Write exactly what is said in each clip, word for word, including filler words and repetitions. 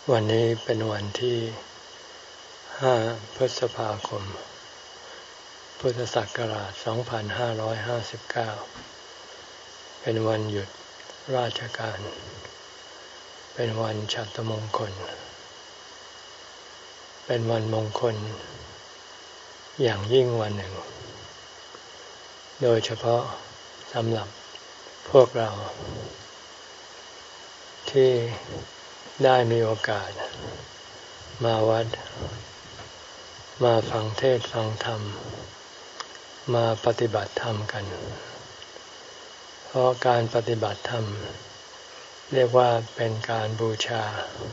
วันนี้เป็นวันที่ห้าพฤษภาคมพุทธศักราชสองพันห้าร้อยห้าสิบเก้าเป็นวันหยุดราชการเป็นวันฉัตรมงคลเป็นวันมงคลอย่างยิ่งวันหนึ่งโดยเฉพาะสำหรับพวกเราที่ได้มีโอกาสมาวัดมาฟังเทศน์ฟังธรรมมาปฏิบัติธรรมกันเพราะการปฏิบัติธรรมเรียกว่าเป็นการบูชา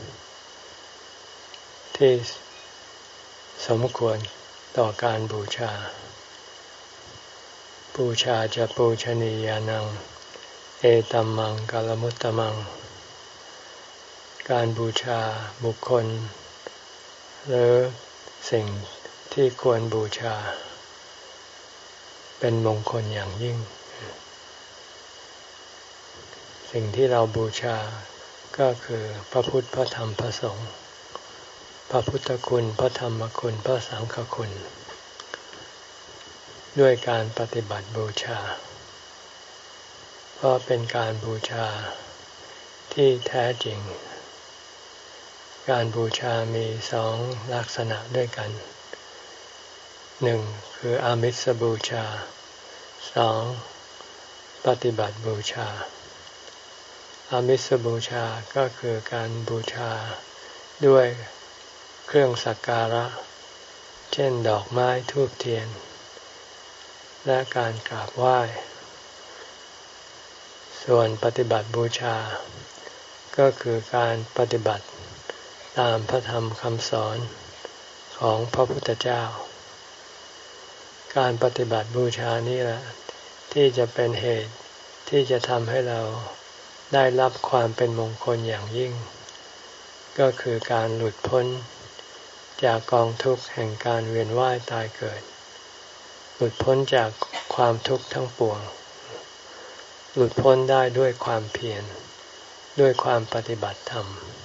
ที่สมควรต่อการบูชาบูชาจะปูชนียานังเอตัมมังกัลมุตตมังการบูชาบุคคลหรือสิ่งที่ควรบูชาเป็นมงคลอย่างยิ่งสิ่งที่เราบูชาก็คือพระพุทธพระธรรมพระสงฆ์พระพุทธคุณพระธรรมคุณพระสังฆคุณด้วยการปฏิบัติบูชาเพราะเป็นการบูชาที่แท้จริงการบูชามีสองลักษณะด้วยกันหนึ่งคืออามิสบูชาสองปฏิบัติบูชาอามิสบูชาก็คือการบูชาด้วยเครื่องสักการะเช่นดอกไม้ธูปเทียนและการกราบไหว้ส่วนปฏิบัติบูชาก็คือการปฏิบัติตามพระธรรมคำสอนของพระพุทธเจ้าการปฏิบัติบูชานี่แหละที่จะเป็นเหตุที่จะทำให้เราได้รับความเป็นมงคลอย่างยิ่งก็คือการหลุดพ้นจากกองทุกข์แห่งการเวียนว่ายตายเกิดหลุดพ้นจากความทุกข์ทั้งปวงหลุดพ้นได้ด้วยความเพียรด้วยความปฏิบัติธรรม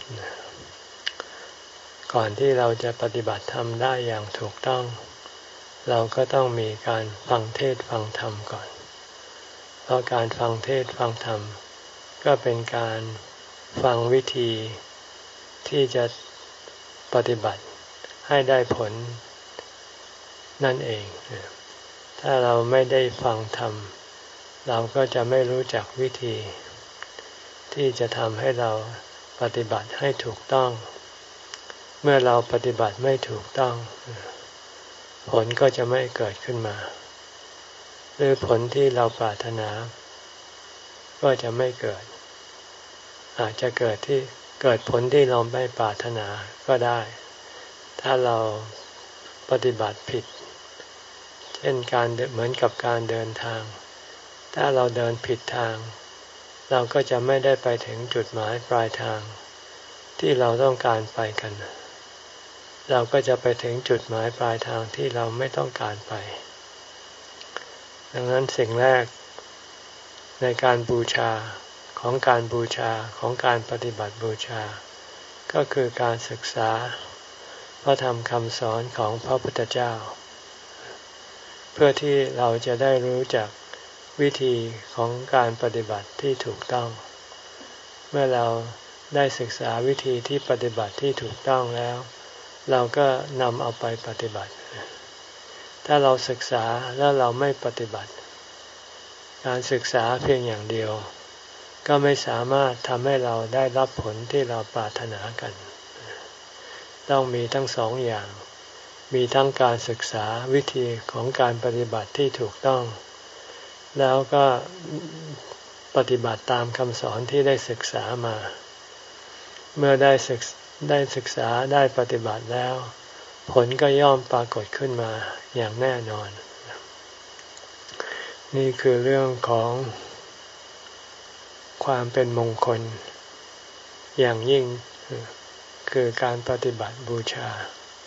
ก่อนที่เราจะปฏิบัติธรรมได้อย่างถูกต้องเราก็ต้องมีการฟังเทศน์ฟังธรรมก่อนเพราะการฟังเทศน์ฟังธรรมก็เป็นการฟังวิธีที่จะปฏิบัติให้ได้ผลนั่นเองถ้าเราไม่ได้ฟังธรรมเราก็จะไม่รู้จักวิธีที่จะทำให้เราปฏิบัติให้ถูกต้องเมื่อเราปฏิบัติไม่ถูกต้องผลก็จะไม่เกิดขึ้นมาหรือผลที่เราปรารถนาก็จะไม่เกิดอาจจะเกิดที่เกิดผลที่เราไม่ปรารถนาก็ได้ถ้าเราปฏิบัติผิดเช่นการเหมือนกับการเดินทางถ้าเราเดินผิดทางเราก็จะไม่ได้ไปถึงจุดหมายปลายทางที่เราต้องการไปกันเราก็จะไปถึงจุดหมายปลายทางที่เราไม่ต้องการไปดังนั้นสิ่งแรกในการบูชาของการบูชาของการปฏิบัติบูชาก็คือการศึกษาพระธรรมคำสอนของพระพุทธเจ้าเพื่อที่เราจะได้รู้จักวิธีของการปฏิบัติที่ถูกต้องเมื่อเราได้ศึกษาวิธีที่ปฏิบัติที่ถูกต้องแล้วเราก็นำเอาไปปฏิบัติถ้าเราศึกษาแล้วเราไม่ปฏิบัติการศึกษาเพียงอย่างเดียวก็ไม่สามารถทำให้เราได้รับผลที่เราปรารถนากันต้องมีทั้งสองอย่างมีทั้งการศึกษาวิธีของการปฏิบัติที่ถูกต้องแล้วก็ปฏิบัติตามคำสอนที่ได้ศึกษามาเมื่อได้ศึกได้ศึกษาได้ปฏิบัติแล้วผลก็ย่อมปรากฏขึ้นมาอย่างแน่นอนนี่คือเรื่องของความเป็นมงคลอย่างยิ่งคือการปฏิบัติบูชา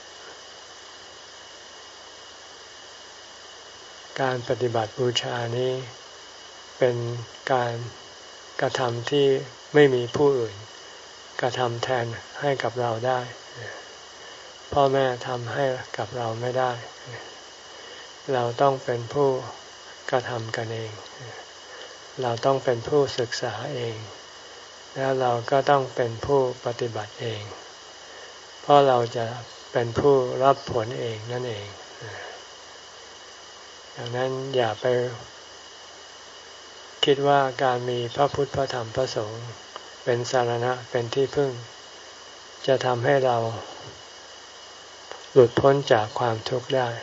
การปฏิบัติบูชานี้เป็นการกระทำที่ไม่มีผู้อื่นกระทำแทนให้กับเราได้พ่อแม่ทำให้กับเราไม่ได้เราต้องเป็นผู้กระทำกันเองเราต้องเป็นผู้ศึกษาเองแล้วเราก็ต้องเป็นผู้ปฏิบัติเองเพราะเราจะเป็นผู้รับผลเองนั่นเองดังนั้นอย่าไปคิดว่าการมีพระพุทธพระธรรมพระสงฆ์เป็นสรณะเป็นที่พึ่งจะทำให้เราหลุดพ้นจากความทุกข์ได้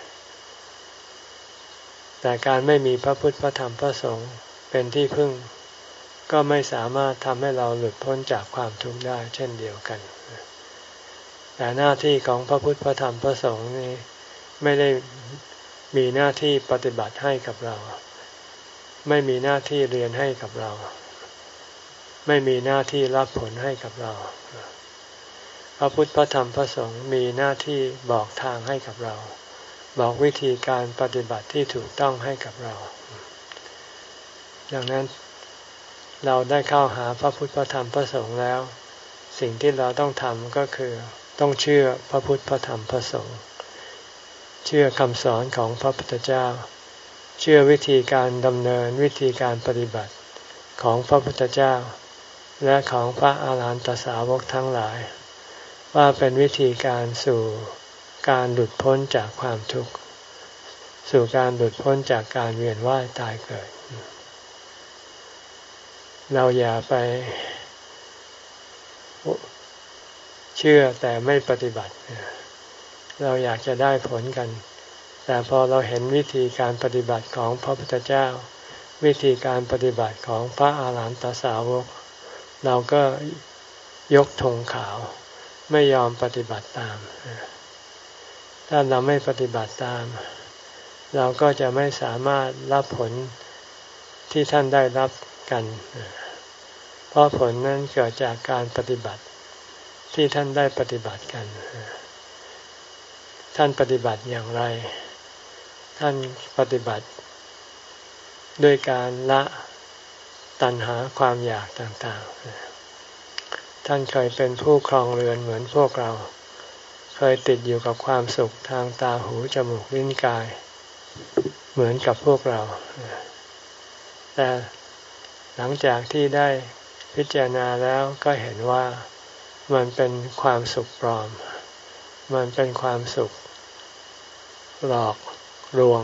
แต่การไม่มีพระพุทธพระธรรมพระสงฆ์เป็นที่พึ่งก็ไม่สามารถทำให้เราหลุดพ้นจากความทุกข์ได้เช่นเดียวกันแต่หน้าที่ของพระพุทธพระธรรมพระสงฆ์นี้ไม่ได้มีหน้าที่ปฏิบัติให้กับเราไม่มีหน้าที่เรียนให้กับเราไม่มีหน้าที่รับผลให้กับเราพระพุทธพระธรรมพระสงฆ์มีหน้าที่บอกทางให้กับเราบอกวิธีการปฏิบัติที่ถูกต้องให้กับเราดังนั้นเราได้เข้าหาพระพุทธพระธรรมพระสงฆ์แล้วสิ่งที่เราต้องทำก็คือต้องเชื่อพระพุทธพระธรรมพระสงฆ์เชื่อคำสอนของพระพุทธเจ้าเชื่อวิธีการดำเนินวิธีการปฏิบัติของพระพุทธเจ้าและของพระอาหารหันตสาวกทั้งหลายว่าเป็นวิธีการสู่การหลุดพ้นจากความทุกข์สู่การหลุดพ้นจากการเวียนว่ายตายเกิดเราอย่าไปเชื่อแต่ไม่ปฏิบัติเราอยากจะได้ผลกันแต่พอเราเห็นวิธีการปฏิบัติของพระพุทธเจ้าวิธีการปฏิบัติของพระอาหารหันตสาวกเราก็ยกธงขาวไม่ยอมปฏิบัติตามถ้าเราไม่ปฏิบัติตามเราก็จะไม่สามารถรับผลที่ท่านได้รับกันเพราะผลนั้นเกิดจากการปฏิบัติที่ท่านได้ปฏิบัติกันท่านปฏิบัติอย่างไรท่านปฏิบัติด้วยการละตัณหาความอยากต่างๆท่านเคยเป็นผู้ครองเรือนเหมือนพวกเราเคยติดอยู่กับความสุขทางตาหูจมูกลิ้นกายเหมือนกับพวกเราแต่หลังจากที่ได้พิจารณาแล้วก็เห็นว่ามันเป็นความสุขปลอมมันเป็นความสุขหลอกลวง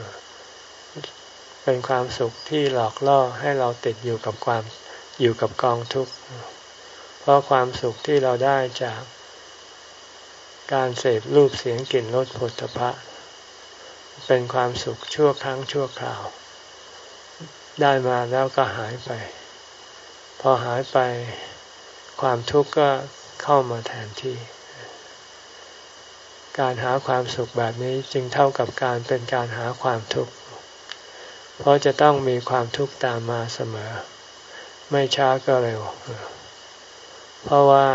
เป็นความสุขที่หลอกล่อให้เราติดอยู่กับความอยู่กับกองทุกข์เพราะความสุขที่เราได้จากการเสพรูปเสียงกลิ่นรสโผฏฐัพพะเป็นความสุขชั่วครั้งชั่วคราวได้มาแล้วก็หายไปพอหายไปความทุกข์ก็เข้ามาแทนที่การหาความสุขแบบนี้จึงเท่ากับการเป็นการหาความทุกข์เพราะจะต้องมีความทุกข์ตามมาเสมอไม่ช้าก็เร็วเพราะว่า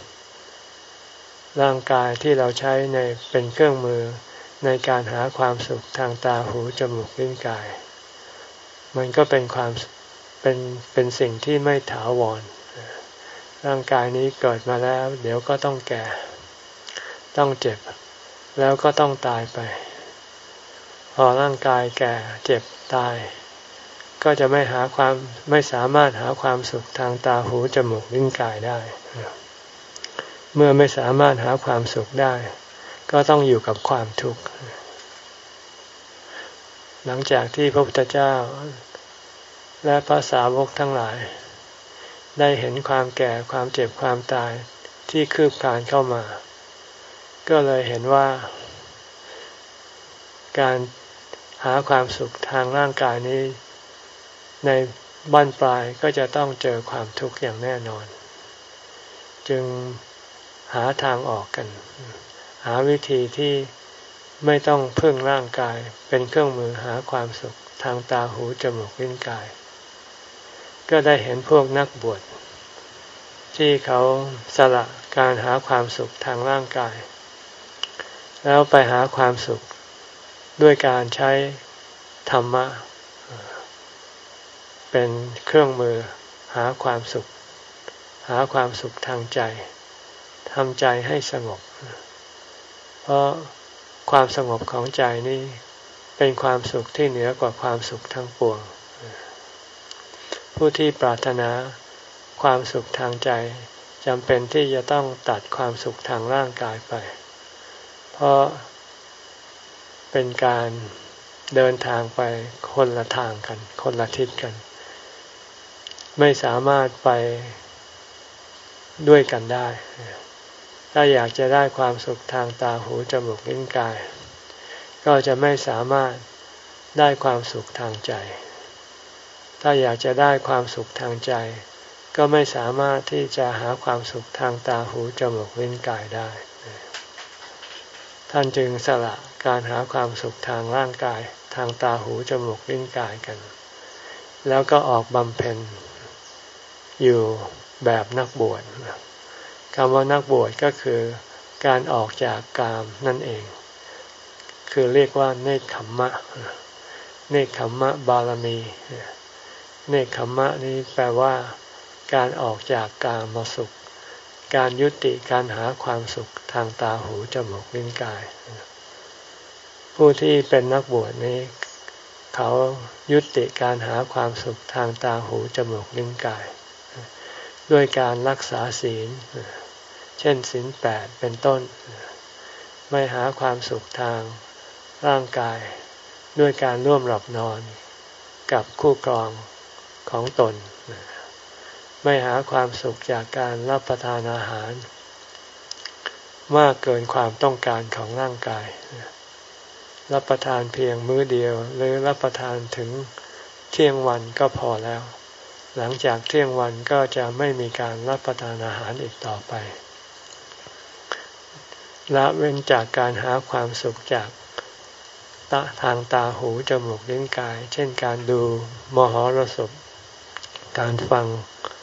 ร่างกายที่เราใช้ในเป็นเครื่องมือในการหาความสุขทางตาหูจมูกลิ้นกายมันก็เป็นความเป็นเป็นสิ่งที่ไม่ถาวรร่างกายนี้เกิดมาแล้วเดี๋ยวก็ต้องแก่ต้องเจ็บแล้วก็ต้องตายไปพอร่างกายแก่เจ็บตายก็จะไม่หาความไม่สามารถหาความสุขทางตาหูจมูกลิ้นกายได้เมื่อไม่สามารถหาความสุขได้ก็ต้องอยู่กับความทุกข์หลังจากที่พระพุทธเจ้าและพระสาวกทั้งหลายได้เห็นความแก่ความเจ็บความตายที่คืบคลานเข้ามาก็เลยเห็นว่าการหาความสุขทางร่างกายนี้ในบั้นปลายก็จะต้องเจอความทุกข์อย่างแน่นอนจึงหาทางออกกันหาวิธีที่ไม่ต้องพึ่งร่างกายเป็นเครื่องมือหาความสุขทางตาหูจมูกลิ้นกายก็ได้เห็นพวกนักบวชที่เขาสละการหาความสุขทางร่างกายแล้วไปหาความสุขด้วยการใช้ธรรมะเป็นเครื่องมือหาความสุขหาความสุขทางใจทำใจให้สงบเพราะความสงบของใจนี้เป็นความสุขที่เหนือกว่าความสุขทั้งปวงผู้ที่ปรารถนาความสุขทางใจจำเป็นที่จะต้องตัดความสุขทางร่างกายไปเพราะเป็นการเดินทางไปคนละทางกันคนละทิศกันไม่สามารถไปด้วยกันได้ถ้าอยากจะได้ความสุขทางตาหูจมูกลิ้นกายก็จะไม่สามารถได้ความสุขทางใจถ้าอยากจะได้ความสุขทางใจก็ไม่สามารถที่จะหาความสุขทางตาหูจมูกลิ้นกายได้ท่านจึงสละการหาความสุขทางร่างกายทางตาหูจมูกลิ้นกายกันแล้วก็ออกบำเพ็ญอยู่แบบนักบวชคำว่านักบวชก็คือการออกจากกามนั่นเองคือเรียกว่าเนกขัมมะเนกขัมมะบารมีเนกขัมมะนี้แปลว่าการออกจากกามสุขการยุติการหาความสุขทางตาหูจมูกลิ้นกายผู้ที่เป็นนักบวชนี้เขายุติการหาความสุขทางตาหูจมูกลิ้นกายด้วยการรักษาศีลเช่นศีลแปดเป็นต้นไม่หาความสุขทางร่างกายด้วยการร่วมหลับนอนกับคู่ครองของตนไม่หาความสุขจากการรับประทานอาหารมากเกินความต้องการของร่างกายรับประทานเพียงมื้อเดียวหรือรับประทานถึงเที่ยงวันก็พอแล้วหลังจากเที่ยงวันก็จะไม่มีการรับประทานอาหารอีกต่อไปละเว้นจากการหาความสุขจากทางตาหูจมูกลิ้นกายเช่นการดูมหรสพการฟัง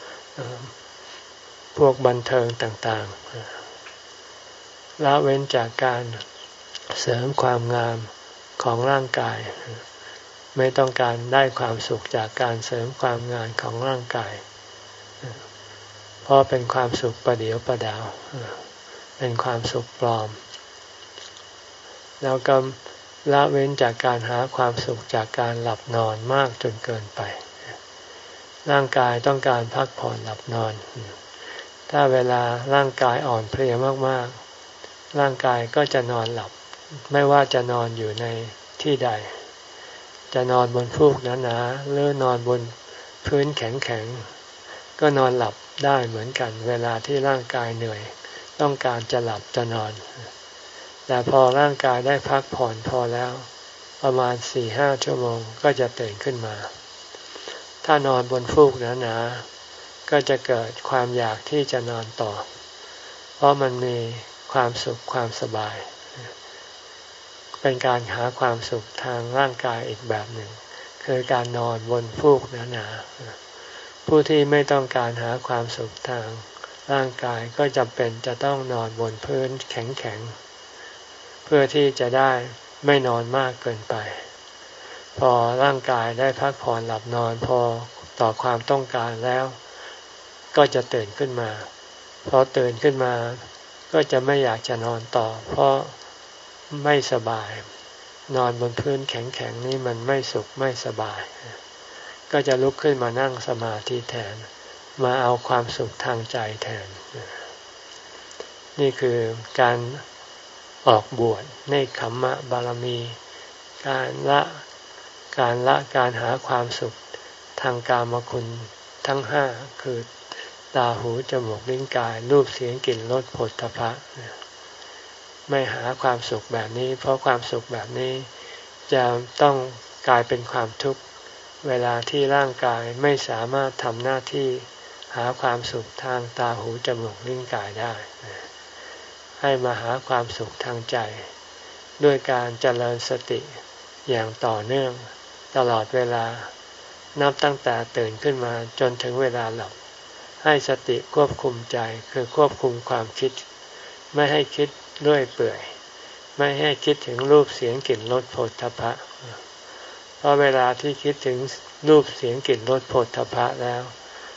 พวกบันเทิงต่างๆละเว้นจากการเสริมความงามของร่างกายไม่ต้องการได้ความสุขจากการเสริมความงามของร่างกายเพราะเป็นความสุขประเดียวประดาวเป็นความสุขปลอมแล้วก็ละเว้นจากการหาความสุขจากการหลับนอนมากจนเกินไปร่างกายต้องการพักผ่อนหลับนอนถ้าเวลาร่างกายอ่อนเพลียมากๆร่างกายก็จะนอนหลับไม่ว่าจะนอนอยู่ในที่ใดจะนอนบนฟูกหนาๆหรือนอนบนพื้นแข็งๆก็นอนหลับได้เหมือนกันเวลาที่ร่างกายเหนื่อยต้องการจะหลับจะนอนแต่พอร่างกายได้พักผ่อนพอแล้วประมาณสี่ห้าชั่วโมงก็จะตื่นขึ้นมาถ้านอนบนฟูกหนาๆก็จะเกิดความอยากที่จะนอนต่อเพราะมันมีความสุขความสบายเป็นการหาความสุขทางร่างกายอีกแบบหนึ่งคือการนอนบนฟูกหนาๆผู้ที่ไม่ต้องการหาความสุขทางร่างกายก็จำเป็นจะต้องนอนบนพื้นแข็งๆเพื่อที่จะได้ไม่นอนมากเกินไปพอร่างกายได้พักผ่อนหลับนอนพอต่อความต้องการแล้วก็จะตื่นขึ้นมาพอตื่นขึ้นมาก็จะไม่อยากจะนอนต่อเพราะไม่สบายนอนบนพื้นแข็งๆนี่มันไม่สุขไม่สบายก็จะลุกขึ้นมานั่งสมาธิแทนมาเอาความสุขทางใจแทนนี่คือการออกบวชเนกขัมมะบารมีการละการละการหาความสุขทางกามคุณทั้งห้าคือตาหูจมูกลิ้นกายรูปเสียงกลิ่นรสโผฏฐัพพะไม่หาความสุขแบบนี้เพราะความสุขแบบนี้จะต้องกลายเป็นความทุกข์เวลาที่ร่างกายไม่สามารถทำหน้าที่หาความสุขทางตาหูจมูกลิ้นกายได้ให้มาหาความสุขทางใจด้วยการเจริญสติอย่างต่อเนื่องตลอดเวลานับตั้งแต่ตื่นขึ้นมาจนถึงเวลาหลับให้สติควบคุมใจคือควบคุมความคิดไม่ให้คิดเรื่อยเปื่อยไม่ให้คิดถึงรูปเสียงกลิ่นรสโผฏฐัพพะเพราะเวลาที่คิดถึงรูปเสียงกลิ่นรสโผฏฐัพพะแล้ว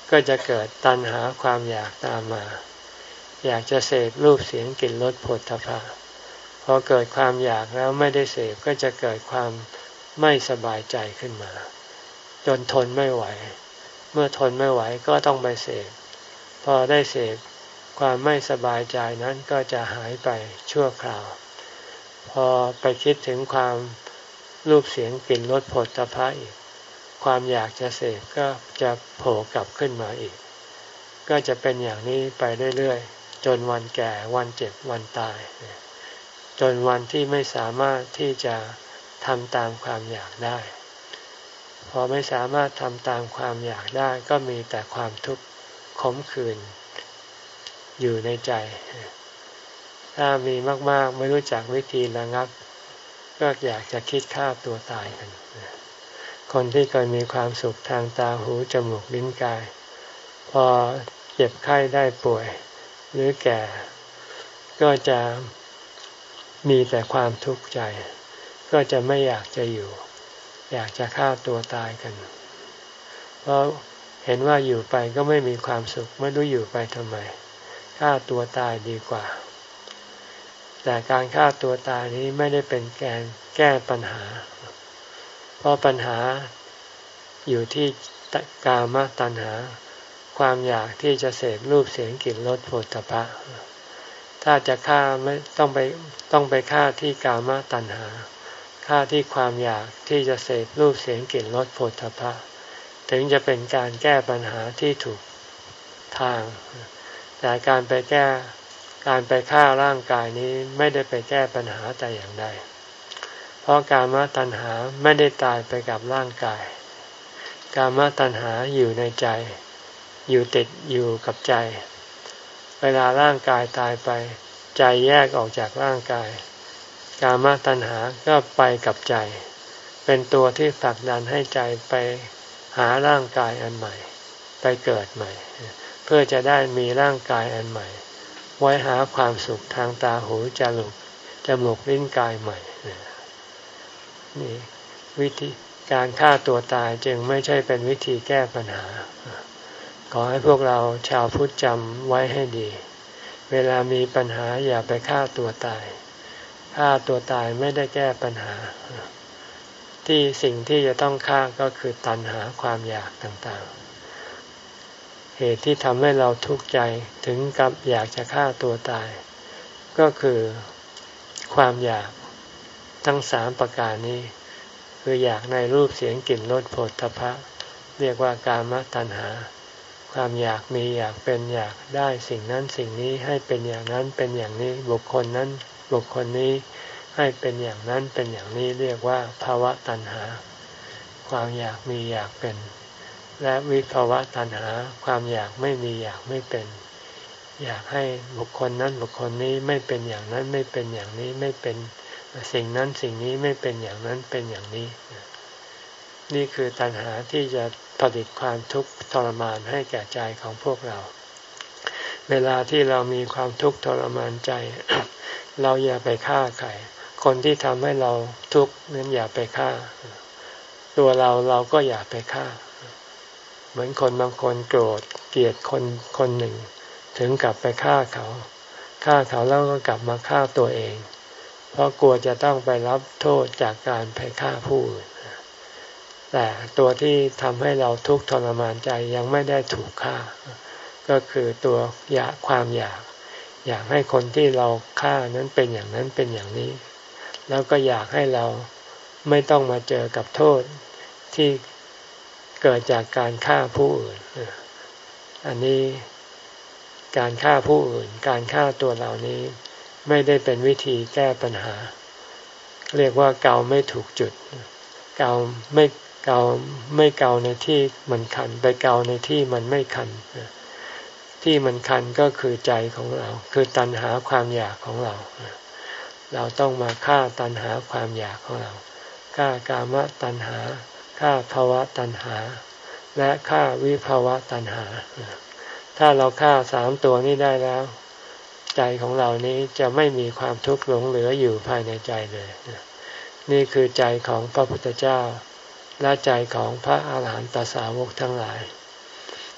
ก็จะเกิดตัณหาความอยากตามมาอยากจะเสพรูปเสียงกลิ่นรสโผฏฐัพพะพอเกิดความอยากแล้วไม่ได้เสพก็จะเกิดความไม่สบายใจขึ้นมาจนทนไม่ไหวเมื่อทนไม่ไหวก็ต้องไปเสพพอได้เสพความไม่สบายใจนั้นก็จะหายไปชั่วคราวพอไปคิดถึงความรูปเสียงกลิ่นรสโผฏฐัพพะอีกความอยากจะเสพก็จะโผล่กลับขึ้นมาอีกก็จะเป็นอย่างนี้ไปเรื่อยๆจนวันแก่วันเจ็บวันตายจนวันที่ไม่สามารถที่จะทำตามความอยากได้พอไม่สามารถทำตามความอยากได้ก็มีแต่ความทุกข์ขมขื่นอยู่ในใจถ้ามีมากๆไม่รู้จักวิธีระงับก็อยากจะคิดฆ่าตัวตายกันคนที่เคยมีความสุขทางตาหูจมูกลิ้นกายพอเจ็บไข้ได้ป่วยหรือแก่ก็จะมีแต่ความทุกข์ใจก็จะไม่อยากจะอยู่อยากจะฆ่าตัวตายกันเพราะเห็นว่าอยู่ไปก็ไม่มีความสุขไม่รู้อยู่ไปทำไมฆ่าตัวตายดีกว่าแต่การฆ่าตัวตายนี้ไม่ได้เป็นแกนแก้ปัญหาเพราะปัญหาอยู่ที่กามตัณหาความอยากที่จะเสพรูปเสียงกลิ่นรสโผฏฐัพพะถ้าจะฆ่าไม่ต้องไปต้องไปฆ่าที่กามตัณหาฆ่าที่ความอยากที่จะเสพรูปเสียงกลิ่นรสโผฏฐัพพะถึงจะเป็นการแก้ปัญหาที่ถูกทางแต่การไปแก้การไปฆ่าร่างกายนี้ไม่ได้ไปแก้ปัญหาแต่อย่างใดเพราะกามตัณหาไม่ได้ตายไปกับร่างกายกามตัณหาอยู่ในใจอยู่ติดอยู่กับใจเวลาร่างกายตายไปใจแยกออกจากร่างกายกามตัณหาก็ไปกับใจเป็นตัวที่ผลักดันให้ใจไปหาร่างกายอันใหม่ไปเกิดใหม่เพื่อจะได้มีร่างกายอันใหม่ไว้หาความสุขทางตาหูจมูกจมูกลิ้นกายใหม่นี่วิธีการฆ่าตัวตายจึงไม่ใช่เป็นวิธีแก้ปัญหาขอให้พวกเราชาวพุทธจำไว้ให้ดีเวลามีปัญหาอย่าไปฆ่าตัวตายฆ่าตัวตายไม่ได้แก้ปัญหาที่สิ่งที่จะต้องฆ่าก็คือตัณหาความอยากต่างๆเหตุที่ทำให้เราทุกข์ใจถึงกับอยากจะฆ่าตัวตายก็คือความอยากทั้งสามประการนี้คืออยากในรูปเสียงกลิ่นรสโผฏฐัพพะเรียกว่ากามตัณหาความอยากมีอยากเป็นอยากได้สิ่งนั้นสิ่งนี้ให้เป็นอย่างนั้นเป็นอย่างนี้บุคคลนั้นบุคคลนี้ให้เป็นอย่างนั้นเป็นอย่างนี้เรียกว่าภาวะตัณหาความอยากมีอยากเป็นและวิภาวะตัณหาความอยากไม่มีอยากไม่เป็นอยากให้บุคคลนั้นบุคคลนี้ไม่เป็นอย่างนั้นไม่เป็นอย่างนี้ไม่เป็นสิ่งนั้นสิ่งนี้ไม่เป็นอย่างนั้นเป็นอย่างนี้นี่คือตัณหาที่จะผลิตความทุกข์ทรมานให้แก่ใจของพวกเราเวลาที่เรามีความทุกข์ทรมานใจ เราอย่าไปฆ่าใครคนที่ทำให้เราทุกข์นั้นอย่าไปฆ่าตัวเราเราก็อย่าไปฆ่าเหมือนคนบางคนโกรธเกลียดคนคนหนึ่งถึงกลับไปฆ่าเขาฆ่าเขาแล้วก็กลับมาฆ่าตัวเองเพราะกลัวจะต้องไปรับโทษจากการไปฆ่าผู้อื่นแต่ตัวที่ทำให้เราทุกข์ทรมานใจยังไม่ได้ถูกฆ่าก็คือตัวอยากความอยากอยากให้คนที่เราฆ่านั้นเป็นอย่างนั้นเป็นอย่างนี้แล้วก็อยากให้เราไม่ต้องมาเจอกับโทษที่เกิดจากการฆ่าผู้อื่นอันนี้การฆ่าผู้อื่นการฆ่าตัวเรานี้ไม่ได้เป็นวิธีแก้ปัญหาเรียกว่าเกาไม่ถูกจุดเกาไม่เกาไม่เกาในที่มันคันไปเกาในที่มันไม่คันที่มันคันก็คือใจของเราคือตัณหาความอยากของเราเราต้องมาฆ่าตัณหาความอยากของเราฆ่ากามตัณหาฆ่าภวตัณหาและฆ่าวิภวตัณหาถ้าเราฆ่าสามตัวนี้ได้แล้วใจของเรานี้จะไม่มีความทุกข์หลงเหลืออยู่ภายในใจเลยนี่คือใจของพระพุทธเจ้าและใจของพระอาหารหันตสาวกทั้งหลาย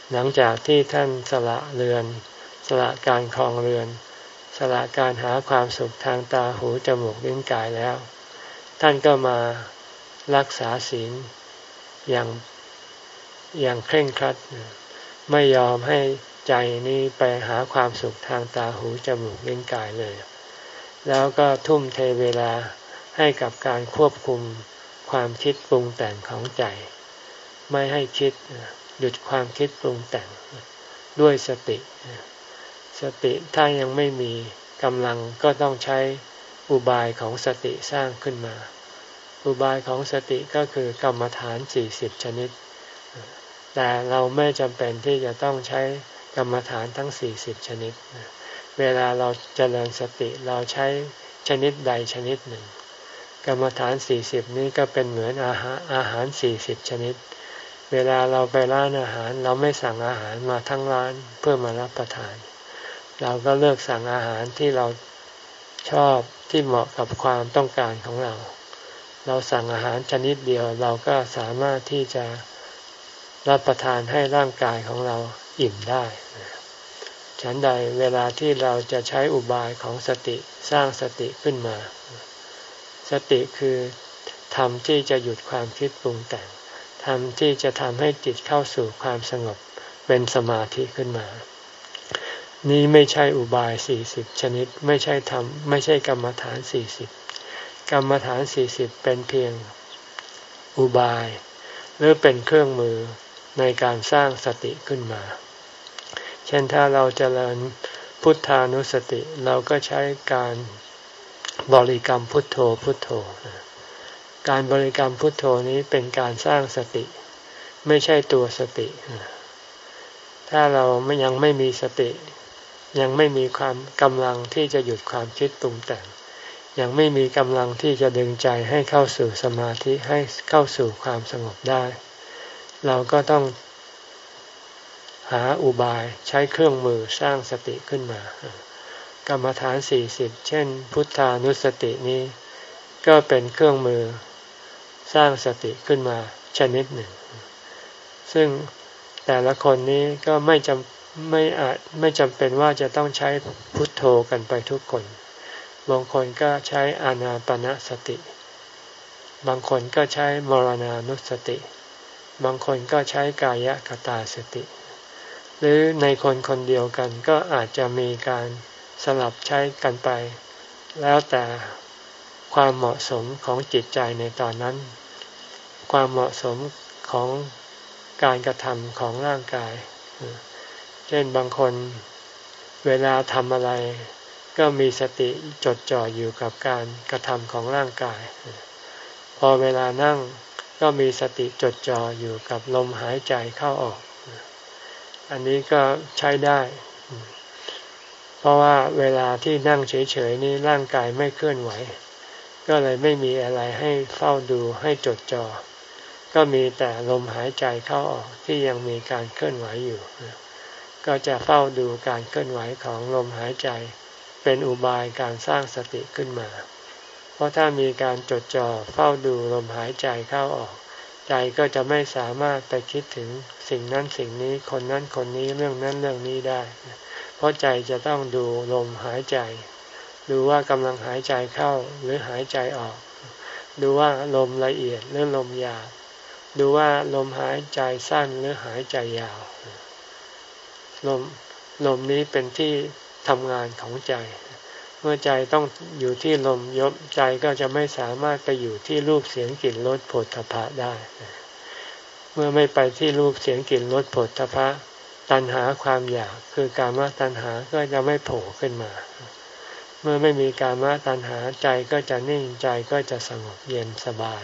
หลังจากที่ท่านสละเรือนสละการครองเรือนสละการหาความสุขทางตาหูจมูกลิ้นกายแล้วท่านก็มารักษาศีลอย่างอย่างเคร่งครัดไม่ยอมให้ใจนี้ไปหาความสุขทางตาหูจมูกลิ้นกายเลยแล้วก็ทุ่มเทเวลาให้กับการควบคุมความคิดปรุงแต่งของใจไม่ให้คิดหยุดความคิดปรุงแต่งด้วยสติสติถ้ายังไม่มีกำลังก็ต้องใช้อุบายของสติสร้างขึ้นมาอุบายของสติก็คือกรรมฐานสี่สิบชนิดแต่เราไม่จำเป็นที่จะต้องใช้กรรมฐานทั้งสี่สิบชนิดเวลาเราเจริญสติเราใช้ชนิดใดชนิดหนึ่งกรรมฐานสี่สิบนี้ก็เป็นเหมือนอาหารอาหารสี่สิบชนิดเวลาเราไปร้านอาหารเราไม่สั่งอาหารมาทั้งร้านเพื่อมารับประทานเราก็เลือกสั่งอาหารที่เราชอบที่เหมาะกับความต้องการของเราเราสั่งอาหารชนิดเดียวเราก็สามารถที่จะรับประทานให้ร่างกายของเราอิ่มได้ฉันใดเวลาที่เราจะใช้อุบายของสติสร้างสติขึ้นมาสติคือธรรมที่จะหยุดความคิดปรุงแต่งธรรมที่จะทำให้จิตเข้าสู่ความสงบเป็นสมาธิขึ้นมานี้ไม่ใช่อุบายสี่สิบชนิดไม่ใช่ธรรมไม่ใช่กรรมฐานสี่สิบกรรมฐานสี่สิบเป็นเพียงอุบายหรือเป็นเครื่องมือในการสร้างสติขึ้นมาเช่นถ้าเราเจริญพุทธานุสติเราก็ใช้การบริกรรมพุทโธพุทโธการบริกรรมพุทโธนี้เป็นการสร้างสติไม่ใช่ตัวสติถ้าเราไม่ยังไม่มีสติยังไม่มีความกำลังที่จะหยุดความคิดปรุงแต่งยังไม่มีกำลังที่จะดึงใจให้เข้าสู่สมาธิให้เข้าสู่ความสงบได้เราก็ต้องหาอุบายใช้เครื่องมือสร้างสติขึ้นมากรรมฐานสี่สิบเช่นพุทธานุสตินี้ก็เป็นเครื่องมือสร้างสติขึ้นมาชนิดหนึ่งซึ่งแต่ละคนนี้ก็ไม่จำไม่อาจไม่จำเป็นว่าจะต้องใช้พุทโธกันไปทุกคนบางคนก็ใช้อานาปานสติบางคนก็ใช้มรณานุสติบางคนก็ใช้กายคตาสติหรือในคนคนเดียวกันก็อาจจะมีการสลับใช้กันไปแล้วแต่ความเหมาะสมของจิตใจในตอนนั้นความเหมาะสมของการกระทำของร่างกายเช่นบางคนเวลาทำอะไรก็มีสติจดจ่ออยู่กับการกระทำของร่างกายพอเวลานั่งก็มีสติจดจ่ออยู่กับลมหายใจเข้าออกอันนี้ก็ใช้ได้เพราะว่าเวลาที่นั่งเฉยๆนี้ร่างกายไม่เคลื่อนไหวก็เลยไม่มีอะไรให้เฝ้าดูให้จดจ่อก็มีแต่ลมหายใจเข้าออกที่ยังมีการเคลื่อนไหวอยู่ก็จะเฝ้าดูการเคลื่อนไหวของลมหายใจเป็นอุบายการสร้างสติขึ้นมาเพราะถ้ามีการจดจ่อเฝ้าดูลมหายใจเข้าออกใจก็จะไม่สามารถไปคิดถึงสิ่งนั้นสิ่งนี้คนนั้นคนนี้เรื่องนั้นเรื่องนี้ได้เพราะใจจะต้องดูลมหายใจดูว่ากำลังหายใจเข้าหรือหายใจออกดูว่าลมละเอียดหรือลมหยาบดูว่าลมหายใจสั้นหรือหายใจยาวลมลมนี้เป็นที่ทำงานของใจเมื่อใจต้องอยู่ที่ลมยบใจก็จะไม่สามารถไปอยู่ที่รูปเสียงกลิ่นรสโผฏฐัพพะได้เมื่อไม่ไปที่รูปเสียงกลิ่นรสโผฏฐัพพะตัณหาความอยากคือกามตัณหาก็จะไม่โผล่ขึ้นมาเมื่อไม่มีกามตัณหาใจก็จะนิ่งใจก็จะสงบเย็นสบาย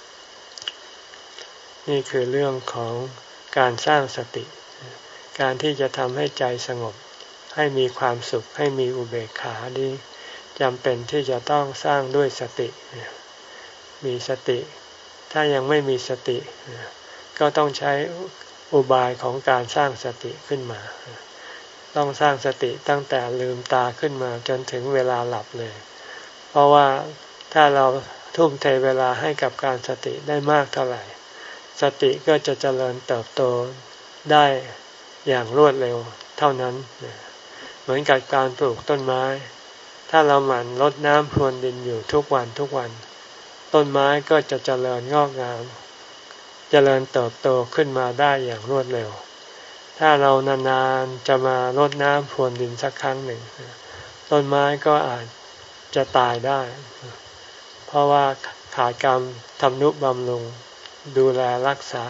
นี่คือเรื่องของการสร้างสติการที่จะทำให้ใจสงบให้มีความสุขให้มีอุเบกขานี้จำเป็นที่จะต้องสร้างด้วยสติมีสติถ้ายังไม่มีสติก็ต้องใช้อุบายของการสร้างสติขึ้นมาต้องสร้างสติตั้งแต่ลืมตาขึ้นมาจนถึงเวลาหลับเลยเพราะว่าถ้าเราทุ่มเทเวลาให้กับการสติได้มากเท่าไหร่สติก็จะเจริญเติบโตได้อย่างรวดเร็วเท่านั้นเหมือนกับการปลูกต้นไม้ถ้าเราหมั่นรดน้ำพรวนดินอยู่ทุกวันทุกวันต้นไม้ก็จะเจริญงอกงามเจริญเติบโตขึ้นมาได้อย่างรวดเร็วถ้าเรานานๆจะมารดน้ำพรวนดินสักครั้งหนึ่งต้นไม้ก็อาจจะตายได้เพราะว่าขาดการทำนุบำรุงดูแลรักษา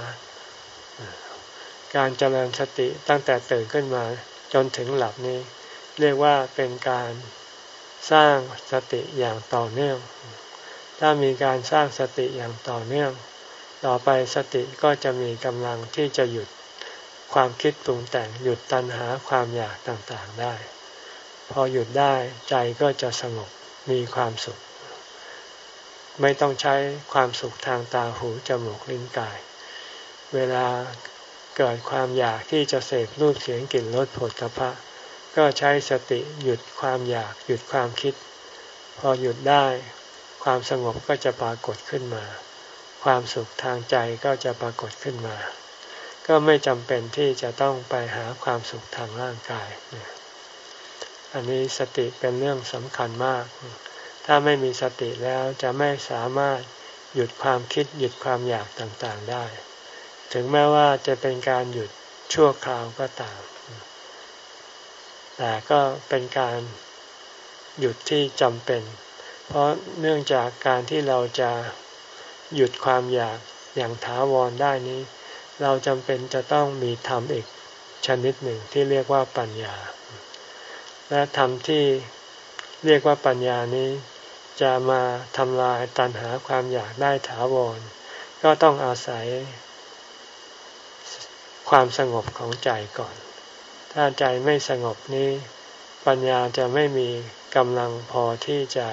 การเจริญสติตั้งแต่ตื่นขึ้นมาจนถึงหลับนี้เรียกว่าเป็นการสร้างสติอย่างต่อเนื่องถ้ามีการสร้างสติอย่างต่อเนื่องต่อไปสติก็จะมีกำลังที่จะหยุดความคิดปรุงแต่งหยุดตัณหาความอยากต่างๆได้พอหยุดได้ใจก็จะสงบมีความสุขไม่ต้องใช้ความสุขทางตาหูจมูกลิ้นกายเวลาเกิดความอยากที่จะเสพรูปเสียงกลิ่นรสโผฏฐัพพะก็ใช้สติหยุดความอยากหยุดความคิดพอหยุดได้ความสงบก็จะปรากฏขึ้นมาความสุขทางใจก็จะปรากฏขึ้นมาก็ไม่จำเป็นที่จะต้องไปหาความสุขทางร่างกายอันนี้สติเป็นเรื่องสำคัญมากถ้าไม่มีสติแล้วจะไม่สามารถหยุดความคิดหยุดความอยากต่างๆได้ถึงแม้ว่าจะเป็นการหยุดชั่วคราวก็ตามแต่ก็เป็นการหยุดที่จำเป็นเพราะเนื่องจากการที่เราจะหยุดความอยากอย่างถาวรได้นี้เราจำเป็นจะต้องมีธรรมอีกชนิดหนึ่งที่เรียกว่าปัญญาและธรรมที่เรียกว่าปัญญานี้จะมาทำลายตัณหาความอยากได้ถาวรก็ต้องอาศัยความสงบของใจก่อนถ้าใจไม่สงบนี้ปัญญาจะไม่มีกำลังพอที่จะ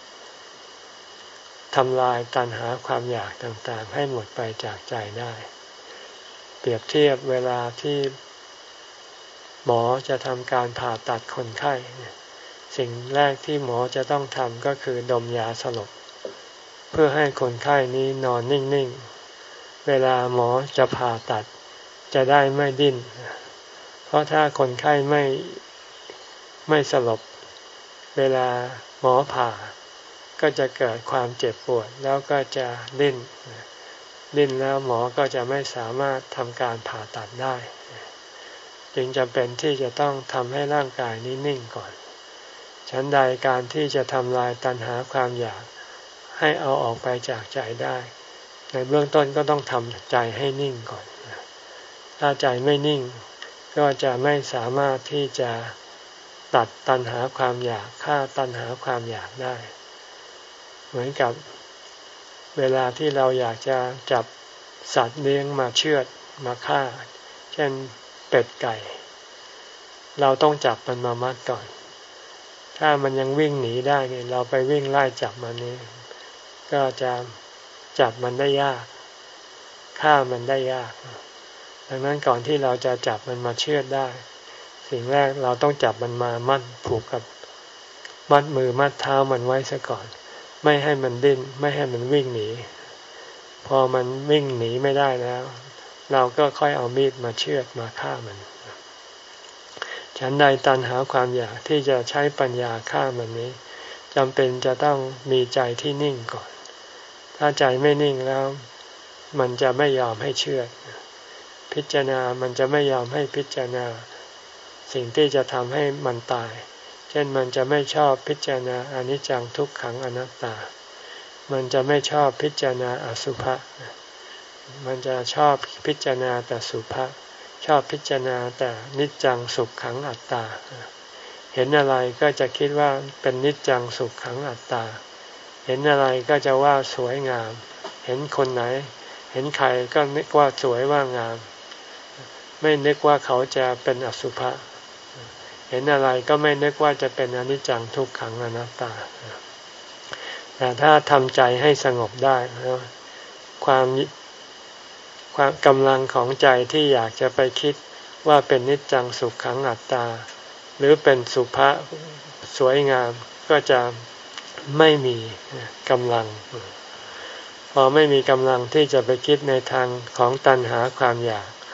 ทำลายตัณหาความอยากต่างๆให้หมดไปจากใจได้เปรียบเทียบเวลาที่หมอจะทำการผ่าตัดคนไข้สิ่งแรกที่หมอจะต้องทำก็คือดมยาสลบเพื่อให้คนไข้นี้นอนนิ่งๆเวลาหมอจะผ่าตัดจะได้ไม่ดิ้นเพราะถ้าคนไข้ไม่ไม่สลบเวลาหมอผ่าก็จะเกิดความเจ็บปวดแล้วก็จะดิ้นดิ้นแล้วหมอก็จะไม่สามารถทำการผ่าตัดได้จึงจำเป็นที่จะต้องทำให้ร่างกายนี้นิ่งก่อนฉันใดการที่จะทำลายตัณหาความอยากให้เอาออกไปจากใจได้ในเบื้องต้นก็ต้องทำใจให้นิ่งก่อนถ้าใจไม่นิ่งก็จะไม่สามารถที่จะตัดตัณหาความอยากฆ่าตัณหาความอยากได้เหมือนกับเวลาที่เราอยากจะจับสัตว์เลี้ยงมาเชือดมาฆ่าเช่นเป็ดไก่เราต้องจับมันมามัดก่อนถ้ามันยังวิ่งหนีได้เนี่ยเราไปวิ่งไล่จับมันนี่ก็จะจับมันได้ยากฆ่ามันได้ยากดังนั้นก่อนที่เราจะจับมันมาเชือดได้สิ่งแรกเราต้องจับมันมามัดผูกกับมัดมือมัดเท้ามันไว้ซะก่อนไม่ให้มันดิ้นไม่ให้มันวิ่งหนีพอมันวิ่งหนีไม่ได้แล้วเราก็ค่อยเอามีดมาเชือดมาฆ่ามันฉันใดตัณหาความอยากที่จะใช้ปัญญาฆ่ามันนี้จำเป็นจะต้องมีใจที่นิ่งก่อนถ้าใจไม่นิ่งแล้วมันจะไม่ยอมให้เชือดพิจารณามันจะไม่ยอมให้พิจารณาสิ่งที่จะทำให้มันตายเช่นมันจะไม่ชอบพิจารณาอนิจจังทุกขังอนัตตามันจะไม่ชอบพิจารณาอสุภะมันจะชอบพิจารณาแต่สุภะชอบพิจารณาแต่นิจจังสุขขังอัตตาเห็นอะไรก็จะคิดว่าเป็นนิจจังสุขขังอัตตาเห็นอะไรก็จะว่าสวยงามเห็นคนไหนเห็นใครก็นึกว่าสวยว่างามไม่นึกว่าเขาจะเป็นอสุภะเห็นอะไรก็ไม่นึกว่าจะเป็นอนิจจังทุกขังอนัตตาแต่ถ้าทำใจให้สงบได้ความความกำลังของใจที่อยากจะไปคิดว่าเป็นนิจจังสุขขังอัตตาหรือเป็นสุภะสวยงามก็จะไม่มีกำลังพอไม่มีกำลังที่จะไปคิดในทางของตัณหาความอยาก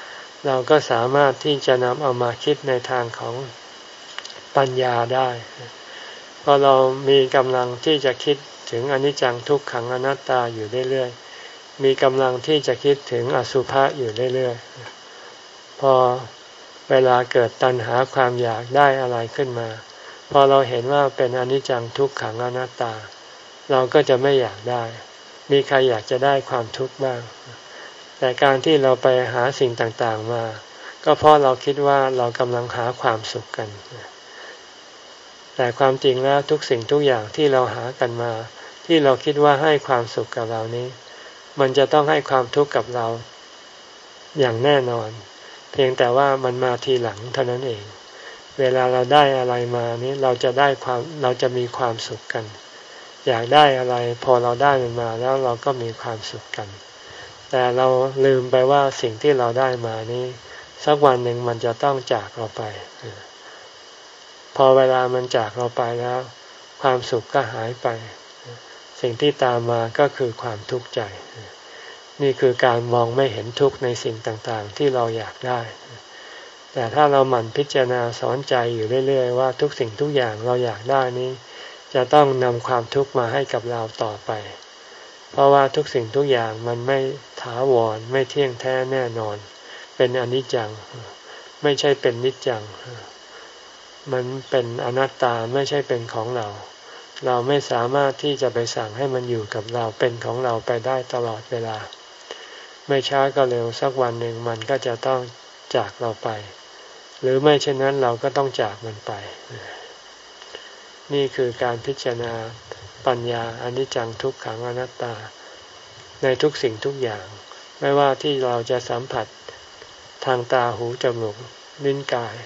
เราก็สามารถที่จะนำเอามาคิดในทางของปัญญาได้เพราะเรามีกำลังที่จะคิดถึงอนิจจังทุกขังอนัตตาอยู่เรื่อยๆมีกำลังที่จะคิดถึงอสุภะอยู่เรื่อยๆพอเวลาเกิดตัณหาความอยากได้อะไรขึ้นมาพอเราเห็นว่าเป็นอนิจจังทุกขังอนัตตาเราก็จะไม่อยากได้มีใครอยากจะได้ความทุกข์บ้างแต่การที่เราไปหาสิ่งต่างๆมาก็เพราะเราคิดว่าเรากำลังหาความสุขกันแต่ความจริงแล้วทุกสิ่งทุกอย่างที่เราหากันมาที่เราคิดว่าให้ความสุขกับเรานี้มันจะต้องให้ความทุกข์กับเราอย่างแน่นอนเพียงแต่ว่ามันมาทีหลังเท่านั้นเองเวลาเราได้อะไรมานี้เราจะได้ความเราจะมีความสุขกันอยากได้อะไรพอเราได้มันมาแล้วเราก็มีความสุขกันแต่เราลืมไปว่าสิ่งที่เราได้มานี้สักวันหนึ่งมันจะต้องจากเราไปพอเวลามันจากเราไปแล้วความสุขก็หายไปสิ่งที่ตามมาก็คือความทุกข์ใจนี่คือการมองไม่เห็นทุกข์ในสิ่งต่างๆที่เราอยากได้แต่ถ้าเราหมั่นพิจารณาสอนใจอยู่เรื่อยๆว่าทุกสิ่งทุกอย่างเราอยากได้นี้จะต้องนำความทุกข์มาให้กับเราต่อไปเพราะว่าทุกสิ่งทุกอย่างมันไม่ถาวรไม่เที่ยงแท้แน่นอนเป็นอนิจจังไม่ใช่เป็นนิจจังมันเป็นอนัตตาไม่ใช่เป็นของเราเราไม่สามารถที่จะไปสั่งให้มันอยู่กับเราเป็นของเราไปได้ตลอดเวลาไม่ช้าก็เร็วสักวันหนึ่งมันก็จะต้องจากเราไปหรือไม่เช่นนั้นเราก็ต้องจากมันไปนี่คือการพิจารณาปัญญาอนิจจังทุกขังอนัตตาในทุกสิ่งทุกอย่างไม่ว่าที่เราจะสัมผัสทางตาหูจมูกลิ้นกาย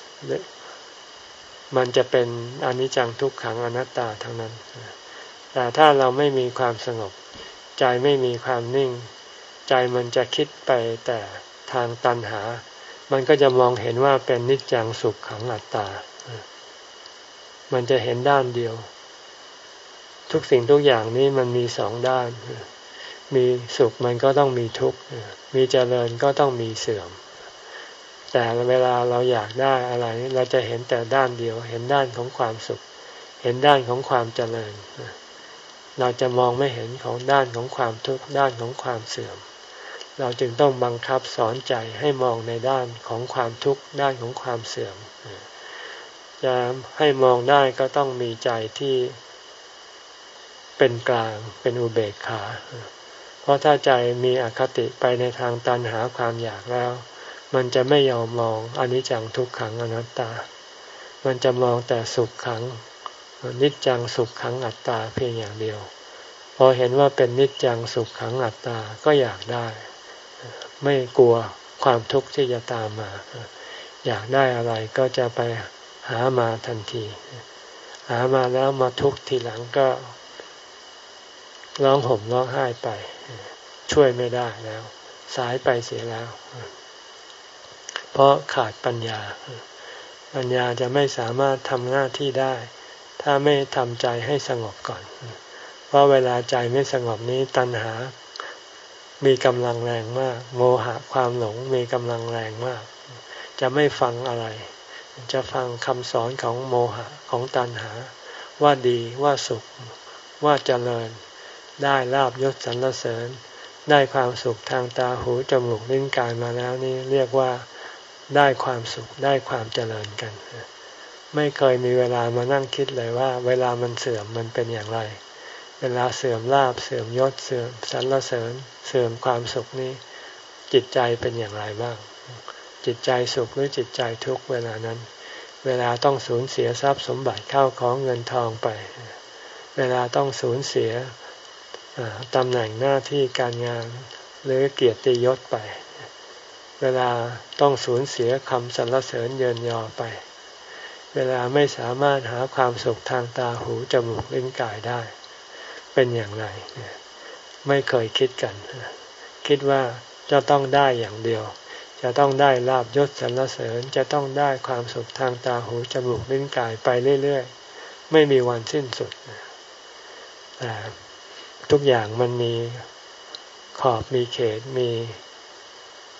มันจะเป็นอนิจจังทุกขังอนัตตาทั้งนั้นแต่ถ้าเราไม่มีความสงบใจไม่มีความนิ่งใจมันจะคิดไปแต่ทางตัณหามันก็จะมองเห็นว่าเป็นนิจจังสุขขังอัตตามันจะเห็นด้านเดียวทุกสิ่งทุกอย่างนี้มันมีสองด้านมีสุขมันก็ต้องมีทุกข์มีเจริญก็ต้องมีเสื่อมแต่เวลาเราอยากได้อะไรเราจะเห็นแต่ด้านเดียวเห็นด้านของความสุขเห็นด้านของความเจริญเราจะมองไม่เห็นของด้านของความทุกข์ด้านของความเสื่อมเราจึงต้องบังคับสอนใจให้มองในด้านของความทุกข์ด้านของความเสื่อมจะให้มองได้ก็ต้องมีใจที่เป็นกลางเป็นอุเบกขาเพราะถ้าใจมีอคติไปในทางตัณหาความอยากแล้วมันจะไม่ยอมมองอนิจจังทุกขังอนัตตามันจะมองแต่สุขขังนิจจังสุขขังอัตตาเพียงอย่างเดียวพอเห็นว่าเป็นนิจจังสุขขังอัตตาก็อยากได้ไม่กลัวความทุกข์ที่จะตามมาอยากได้อะไรก็จะไปหามาทันทีหามาแล้วมาทุกข์ทีหลังก็ร้องห่มร้องไห้ไปช่วยไม่ได้แล้วสายไปเสียแล้วเพราะขาดปัญญาปัญญาจะไม่สามารถทำหน้าที่ได้ถ้าไม่ทำใจให้สงบก่อนเพราะเวลาใจไม่สงบนี้ตัณหามีกำลังแรงมากโมหะความหลงมีกำลังแรงมากจะไม่ฟังอะไรจะฟังคำสอนของโมหะของตัณหาว่าดีว่าสุขว่าเจริญได้ลาภยศสรรเสริญได้ความสุขทางตาหูจมูกลิ้นกายมาแล้วนี่เรียกว่าได้ความสุขได้ความเจริญกันไม่เคยมีเวลามานั่งคิดเลยว่าเวลามันเสื่อมมันเป็นอย่างไรเวลาเสื่อมลาภเสื่อมยศเสื่อมสรรเสริญเสื่อมความสุขนี้จิตใจเป็นอย่างไรบ้างจิตใจสุขหรือจิตใจทุกข์เวลานั้นเวลาต้องสูญเสียทรัพย์สมบัติเข้าของเงินทองไปเวลาต้องสูญเสียตำแหน่งหน้าที่การงานหรือเกียรติยศไปเวลาต้องสูญเสียคำสรรเสริญเยินยอไปเวลาไม่สามารถหาความสุขทางตาหูจมูกลิ้นกายได้เป็นอย่างไรไม่เคยคิดกันคิดว่าจะต้องได้อย่างเดียวจะต้องได้ลาภยศสรรเสริญจะต้องได้ความสุขทางตาหูจมูกลิ้นกายไปเรื่อยๆไม่มีวันสิ้นสุดแต่ทุกอย่างมันมีขอบมีเขตมี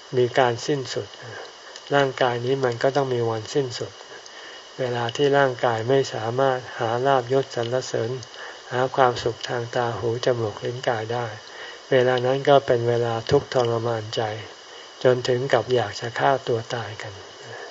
มีการสิ้นสุดร่างกายนี้มันก็ต้องมีวันสิ้นสุดเวลาที่ร่างกายไม่สามารถหาลาภยศสรรเสริญหาความสุขทางตาหูจมูกลิ้นกายได้เวลานั้นก็เป็นเวลาทุกข์ทรมานใจจนถึงกับอยากจะฆ่าตัวตายกัน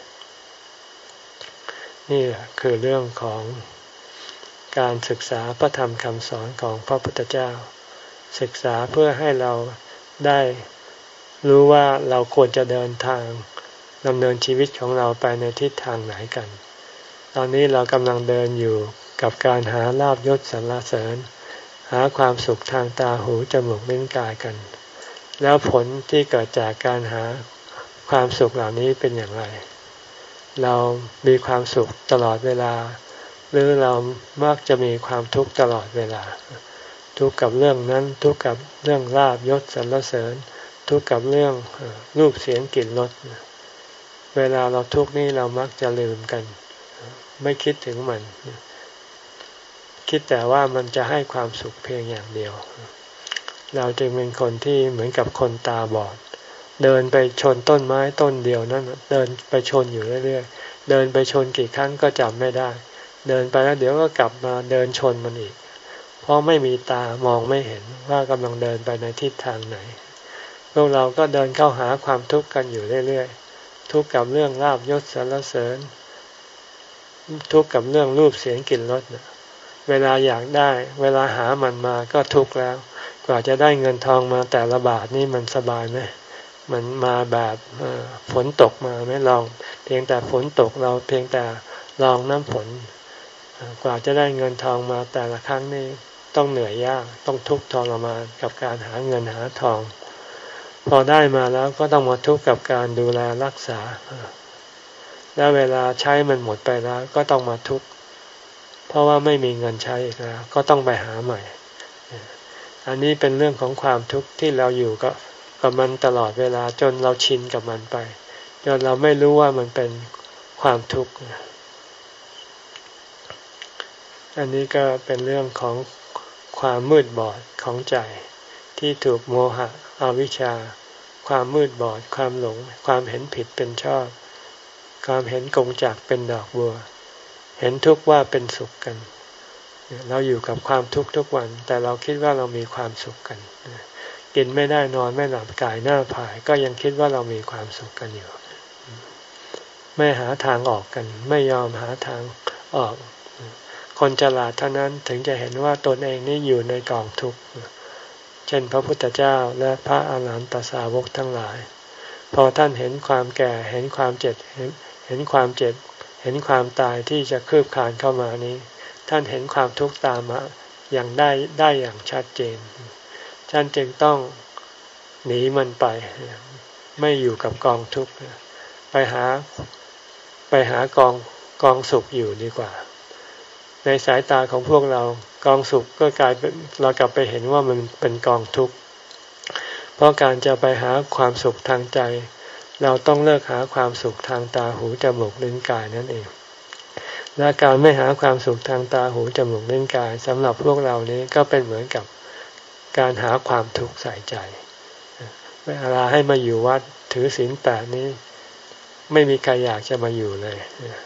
นี่แหละคือเรื่องของการศึกษาพระธรรมคำสอนของพระพุทธเจ้าศึกษาเพื่อให้เราได้รู้ว่าเราควรจะเดินทางดำเนินชีวิตของเราไปในทิศทางไหนกันตอนนี้เรากำลังเดินอยู่กับการหาลาภยศสรรเสริญหาความสุขทางตาหูจมูกลิ้นกายกันแล้วผลที่เกิดจากการหาความสุขเหล่านี้เป็นอย่างไรเรามีความสุขตลอดเวลาหรือเรามักจะมีความทุกข์ตลอดเวลาทุกข์กับเรื่องนั้นทุกข์กับเรื่องลาภยศสรรเสริญทุกข์กับเรื่องรูปเสียงกลิ่นรสเวลาเราทุกข์นี่เรามักจะลืมกันไม่คิดถึงมันคิดแต่ว่ามันจะให้ความสุขเพียงอย่างเดียวเราจึงเป็นคนที่เหมือนกับคนตาบอดเดินไปชนต้นไม้ต้นเดียวนั่นเดินไปชนอยู่เรื่อยๆเดินไปชนกี่ครั้งก็จำไม่ได้เดินไปแล้วเดี๋ยวก็กลับมาเดินชนมันอีกเพราะไม่มีตามองไม่เห็นว่ากำลังเดินไปในทิศทางไหนพวกเราก็เดินเข้าหาความทุกข์กันอยู่เรื่อยๆทุกข์กับเรื่องลาภยศสรรเสริญทุกข์กับเรื่องรูปเสียงกลิ่นรสเวลาอยากได้เวลาหามันมาก็ทุกข์แล้วกว่าจะได้เงินทองมาแต่ละบาทนี่มันสบายไหมมันมาแบบฝนตกมาไหมลองเพียงแต่ฝนตกเราเพียงแต่ลองน้ำฝนกว่าจะได้เงินทองมาแต่ละครั้งนี่ต้องเหนื่อยยากต้องทุกข์ทรมานกับการหาเงินหาทองพอได้มาแล้วก็ต้องมาทุกข์กับการดูแลรักษาแล้วเวลาใช้มันหมดไปแล้วก็ต้องมาทุกข์เพราะว่าไม่มีเงินใช้อีกแล้วก็ต้องไปหาใหม่อันนี้เป็นเรื่องของความทุกข์ที่เราอยู่กับกับมันตลอดเวลาจนเราชินกับมันไปจนเราไม่รู้ว่ามันเป็นความทุกข์อันนี้ก็เป็นเรื่องของความมืดบอดของใจที่ถูกโมหะอวิชชาความมืดบอดความหลงความเห็นผิดเป็นชอบความเห็นกงจักรเป็นดอกบัวเห็นทุกข์ว่าเป็นสุขกันเราอยู่กับความทุกข์ทุกวันแต่เราคิดว่าเรามีความสุขกันกินไม่ได้นอนไม่หลับกายหน้าผายก็ยังคิดว่าเรามีความสุขกันอยู่ไม่หาทางออกกันไม่ยอมหาทางออกคนฉลาดเท่านั้นถึงจะเห็นว่าตนเองนี่อยู่ในกองทุกข์เช่นพระพุทธเจ้าและพระอาหารหันตสาวกทั้งหลายพอท่านเห็นความแก่เห็นความเจ็บเห็นความเจ็บเห็นความตายที่จะคืบคลานเข้ามานี้ท่านเห็นความทุกข์ตามมาอย่างได้ได้อย่างชัดเจนท่านจึงต้องหนีมันไปไม่อยู่กับกองทุกข์ไปหาไปหากองกองสุขอยู่ดีกว่าในสายตาของพวกเรากองสุขก็กลายเป็นเรากลับไปเห็นว่ามันเป็นกองทุกข์เพราะการจะไปหาความสุขทางใจเราต้องเลิกหาความสุขทางตาหูจมูกลิ้นกายนั่นเองและการไม่หาความสุขทางตาหูจมูกลิ้นกายสำหรับพวกเรานี้ก็เป็นเหมือนกับการหาความทุกข์ใส่ใจเวลาให้มาอยู่วัดถือศีลแปดนี้ไม่มีใครอยากจะมาอยู่เลย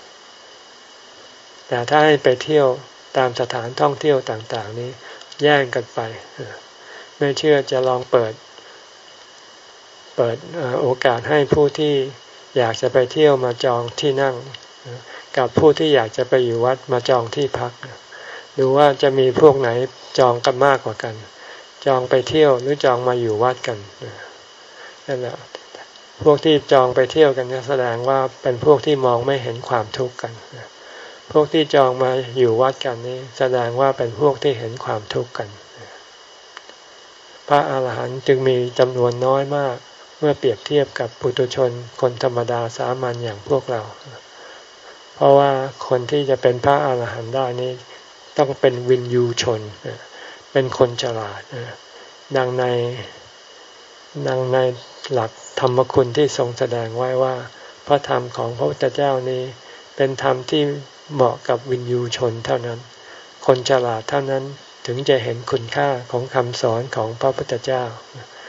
แต่ถ้าให้ไปเที่ยวตามสถานท่องเที่ยวต่างๆนี้แย่งกันไปไม่เชื่อจะลองเปิดเปิดโอกาสให้ผู้ที่อยากจะไปเที่ยวมาจองที่นั่งกับผู้ที่อยากจะไปอยู่วัดมาจองที่พักดูว่าจะมีพวกไหนจองกันมากกว่ากันจองไปเที่ยวหรือจองมาอยู่วัดกันนั่นแหละพวกที่จองไปเที่ยวกันแสดงว่าเป็นพวกที่มองไม่เห็นความทุกข์กันพวกที่จองมาอยู่วัดกันนี้แสดงว่าเป็นพวกที่เห็นความทุกข์กันพระอาหารหันต์จึงมีจำนวนน้อยมากเมื่อเปรียบเทียบกับปุถุชนคนธรรมดาสามัญอย่างพวกเราเพราะว่าคนที่จะเป็นพระอาหารหันต์ได้นี้ต้องเป็นวินยูชนเป็นคนฉลาดดังในดังในหลักธรรมคุณที่ทรงแสดงไว้ว่าพระธรรมของพระพุทธเจ้านี้เป็นธรรมที่เหมาะกับวินยูชนเท่านั้นคนฉลาดเท่านั้นถึงจะเห็นคุณค่าของคำสอนของพระพุทธเจ้า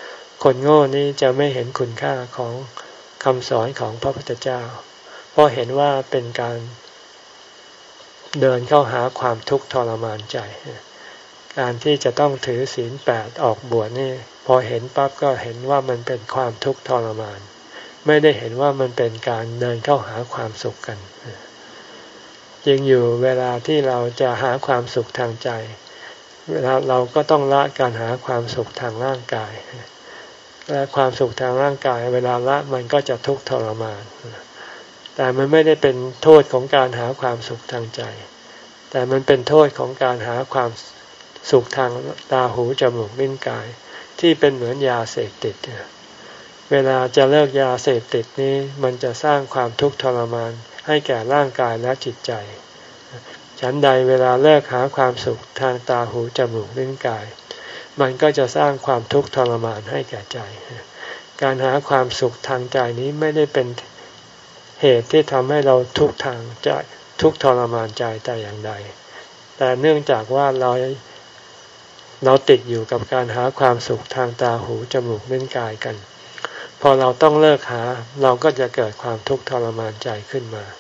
คนโง่นี้จะไม่เห็นคุณค่าของคำสอนของพระพุทธเจ้าเพราะเห็นว่าเป็นการเดินเข้าหาความทุกข์ทรมานใจการที่จะต้องถือศีลแปดออกบวชนี่พอเห็นปั๊บก็เห็นว่ามันเป็นความทุกข์ทรมานไม่ได้เห็นว่ามันเป็นการเดินเข้าหาความสุขกันจริงอยู่เวลาที่เราจะหาความสุขทางใจเวลาเราก็ต้องละการหาความสุขทางร่างกายและความสุขทางร่างกายเวลาละมันก็จะทุกข์ทรมานแต่มันไม่ได้เป็นโทษของการหาความสุขทางใจแต่มันเป็นโทษของการหาความสุขทางตาหูจมูกลิ้นกายที่เป็นเหมือนยาเสพติดเวลาจะเลิกยาเสพติดนี้มันจะสร้างความทุกข์ทรมานให้แก่ร่างกายและจิตใจฉันใดเวลาเลิกหาความสุขทางตาหูจมูกลิ้นกายมันก็จะสร้างความทุกข์ทรมานให้แก่ใจการหาความสุขทางใจนี้ไม่ได้เป็นเหตุที่ทำให้เราทุกข์ทางใจทุกข์ทรมานใจแต่อย่างใดแต่เนื่องจากว่าเราเราติดอยู่กับการหาความสุขทางตาหูจมูกลิ้นกายกันพอเราต้องเลิกหาเราก็จะเกิดความทุกข์ทรมานใจขึ้นมา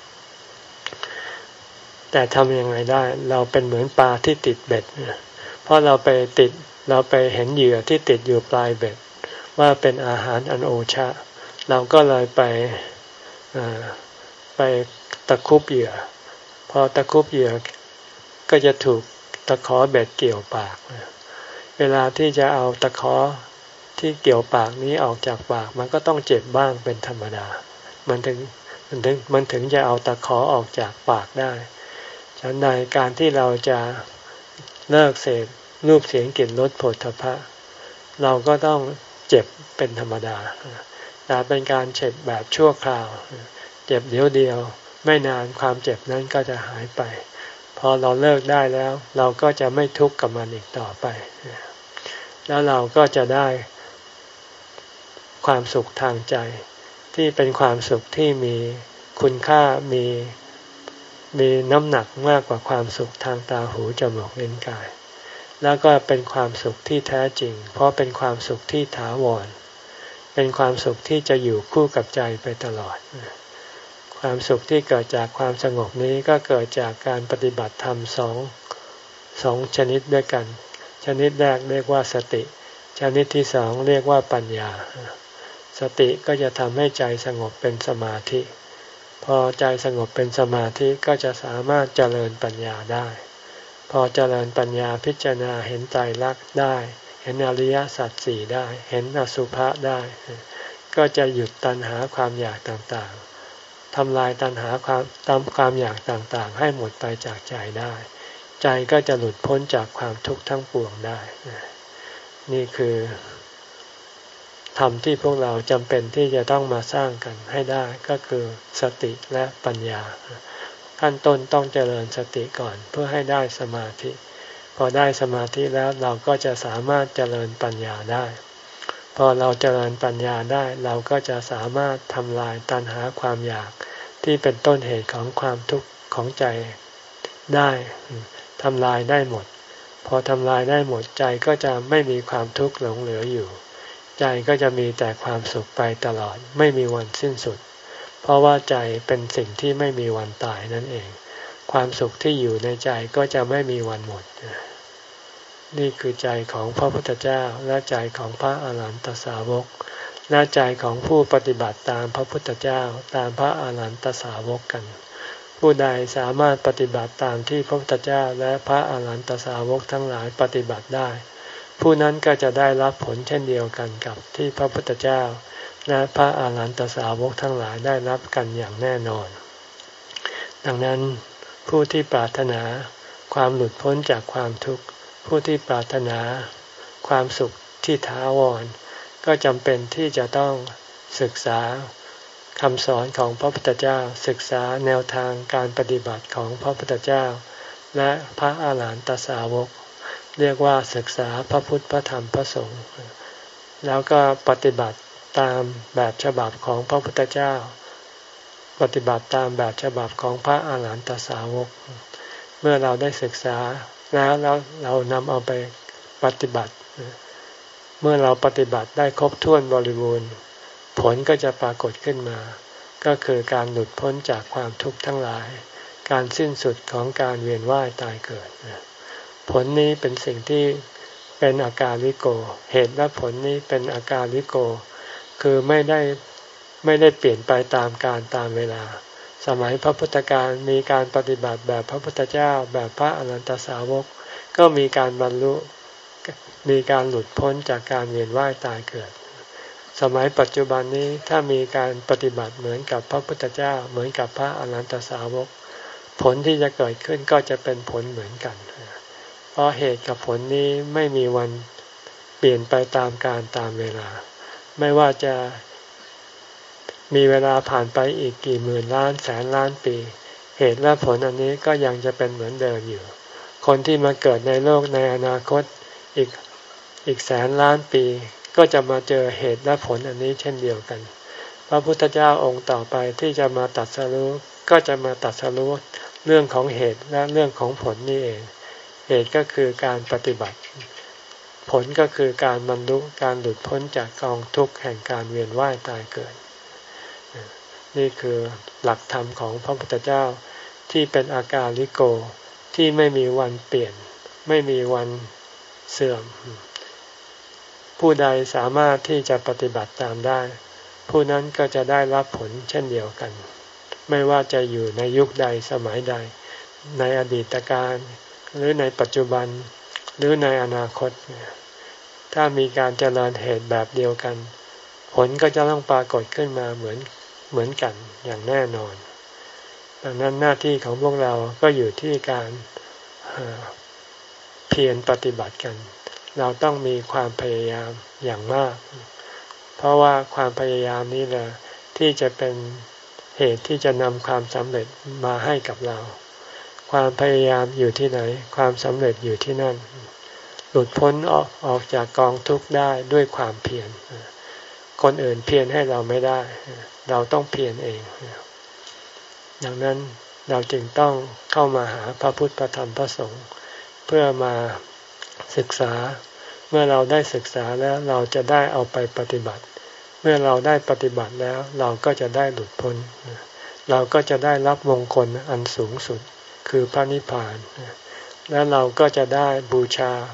แต่ทำยังไงได้เราเป็นเหมือนปลาที่ติดเบ็ดเพราะเราไปติดเราไปเห็นเหยื่อที่ติดอยู่ปลายเบ็ดว่าเป็นอาหารอันโอชะเราก็เลยไปไปตะคุบเหยื่อพอตะคุบเหยื่อก็จะถูกตะขอเบ็ดเกี่ยวปากเวลาที่จะเอาตะขอที่เกี่ยวปากนี้ออกจากปากมันก็ต้องเจ็บบ้างเป็นธรรมดามันถึงมันถึงมันถึงจะเอาตะขอออกจากปากได้ฉะนั้นในการที่เราจะเลิกเสพรูปเสียงกลิ่นรสโผฏฐัพพะเราก็ต้องเจ็บเป็นธรรมดาแต่เป็นการเจ็บแบบชั่วคราวเจ็บเดียวเดียวไม่นานความเจ็บนั้นก็จะหายไปพอเราเลิกได้แล้วเราก็จะไม่ทุกข์กับมันอีกต่อไปแล้วเราก็จะได้ความสุขทางใจที่เป็นความสุขที่มีคุณค่ามีมีน้ำหนักมากกว่าความสุขทางตาหูจมูกลิ้นกายแล้วก็เป็นความสุขที่แท้จริงเพราะเป็นความสุขที่ถาวรเป็นความสุขที่จะอยู่คู่กับใจไปตลอดความสุขที่เกิดจากความสงบนี้ก็เกิดจากการปฏิบัติธรรมสองสองชนิดด้วยกันชนิดแรกเรียกว่าสติชนิดที่สองเรียกว่าปัญญาสติก็จะทำให้ใจสงบเป็นสมาธิพอใจสงบเป็นสมาธิก็จะสามารถเจริญปัญญาได้พอเจริญปัญญาพิจารณาเห็นไตรลักษณ์ได้เห็นอริยสัจสี่ได้เห็นอสุภะได้ก็จะหยุดตัณหาความอยากต่างๆทำลายตัณหาความตามความอยากต่างๆให้หมดไปจากใจได้ใจก็จะหลุดพ้นจากความทุกข์ทั้งปวงได้นี่คือธรรมที่พวกเราจำเป็นที่จะต้องมาสร้างกันให้ได้ก็คือสติและปัญญาขั้นต้นต้องเจริญสติก่อนเพื่อให้ได้สมาธิพอได้สมาธิแล้วเราก็จะสามารถเจริญปัญญาได้พอเราเจริญปัญญาได้เราก็จะสามารถทำลายตัณหาความอยากที่เป็นต้นเหตุของความทุกข์ของใจได้ทำลายได้หมดพอทำลายได้หมดใจก็จะไม่มีความทุกข์หลงเหลืออยู่ใจก็จะมีแต่ความสุขไปตลอดไม่มีวันสิ้นสุดเพราะว่าใจเป็นสิ่งที่ไม่มีวันตายนั่นเองความสุขที่อยู่ในใจก็จะไม่มีวันหมดนี่คือใจของพระพุทธเจ้าและใจของพระอาหารหันตสาวกและใจของผู้ปฏิบัติตามพระพุทธเจ้าตามพระอาหารหันตสาวกกันผู้ใดสามารถปฏิบัติตามที่พระพุทธเจ้าและพระอาหารหันตสาวกทั้งหลายปฏิบัติได้ผู้นั้นก็จะได้รับผลเช่นเดียวกันกับที่พระพุทธเจ้าและพระอาหารหันตสาวกทั้งหลายได้รับกันอย่างแน่นอนดังนั้นผู้ที่ปรารถนาความหลุดพ้นจากความทุกข์ผู้ที่ปรารถนาความสุขที่ถาวรก็จำเป็นที่จะต้องศึกษาคำสอนของพระพุทธเจ้าศึกษาแนวทางการปฏิบัติของพระพุทธเจ้าและพระอาหารหันตสาวกเรียกว่าศึกษาพระพุทธพระธรรมพระสงฆ์แล้วก็ปฏิบัติตามแบบฉบับของพระพุทธเจ้าปฏิบัติตามแบบฉบับของพระอาหารหันตสาวกเมื่อเราได้ศึกษาแล้วแล้วเรานำเอาไปปฏิบัติเมื่อเราปฏิบัติได้ครบถ้วนบริบูรณ์ผลก็จะปรากฏขึ้นมาก็คือการหลุดพ้นจากความทุกข์ทั้งหลายการสิ้นสุดของการเวียนว่ายตายเกิดผลนี้เป็นสิ่งที่เป็นอาการลิโกเหตุและผลนี้เป็นอาการลิโกคือไม่ได้ไม่ได้เปลี่ยนไปตามกาลตามเวลาสมัยพระพุทธการมีการปฏิบัติแบบพระพุทธเจ้าแบบพระอรหันตสาวกก็มีการบรรลุมีการหลุดพ้นจากการเวียนว่ายตายเกิดสมัยปัจจุบันนี้ถ้ามีการปฏิบัติเหมือนกับพระพุทธเจ้าเหมือนกับพระอรหันตสาวกผลที่จะเกิดขึ้นก็จะเป็นผลเหมือนกันเพราะเหตุกับผลนี้ไม่มีวันเปลี่ยนไปตามกาลตามเวลาไม่ว่าจะมีเวลาผ่านไปอีกกี่หมื่นล้านแสนล้านปีเหตุและผลอันนี้ก็ยังจะเป็นเหมือนเดิมอยู่คนที่มาเกิดในโลกในอนาคตอีกอีกแสนล้านปีก็จะมาเจอเหตุและผลอันนี้เช่นเดียวกันพระพุทธเจ้าองค์ต่อไปที่จะมาตรัสรู้ก็จะมาตรัสรู้เรื่องของเหตุและเรื่องของผลนี่เองเหตุก็คือการปฏิบัติผลก็คือการบรรลุการหลุดพ้นจากกองทุกข์แห่งการเวียนว่ายตายเกิดนี่คือหลักธรรมของพระพุทธเจ้าที่เป็นอาการลิโกที่ไม่มีวันเปลี่ยนไม่มีวันเสื่อมผู้ใดสามารถที่จะปฏิบัติตามได้ผู้นั้นก็จะได้รับผลเช่นเดียวกันไม่ว่าจะอยู่ในยุคใดสมัยใดในอดีตการหรือในปัจจุบันหรือในอนาคตถ้ามีการเจริญเหตุแบบเดียวกันผลก็จะต้องปรากฏขึ้นมาเหมือนเหมือนกันอย่างแน่นอนดังนั้นหน้าที่ของพวกเราก็อยู่ที่การเพียรปฏิบัติกันเราต้องมีความพยายามอย่างมากเพราะว่าความพยายามนี้แหละที่จะเป็นเหตุที่จะนำความสำเร็จมาให้กับเราความพยายามอยู่ที่ไหนความสำเร็จอยู่ที่นั่นหลุดพ้นออกออกจากกองทุกข์ได้ด้วยความเพียรคนอื่นเพียรให้เราไม่ได้เราต้องเพียรเองดังนั้นเราจึงต้องเข้ามาหาพระพุทธพระธรรมพระสงฆ์เพื่อมาศึกษาเมื่อเราได้ศึกษาแล้วเราจะได้เอาไปปฏิบัติเมื่อเราได้ปฏิบัติแล้วเราก็จะได้หลุดพ้นเราก็จะได้รับมงคลอันสูงสุดคือพระนิพพานและเราก็จะได้บูชา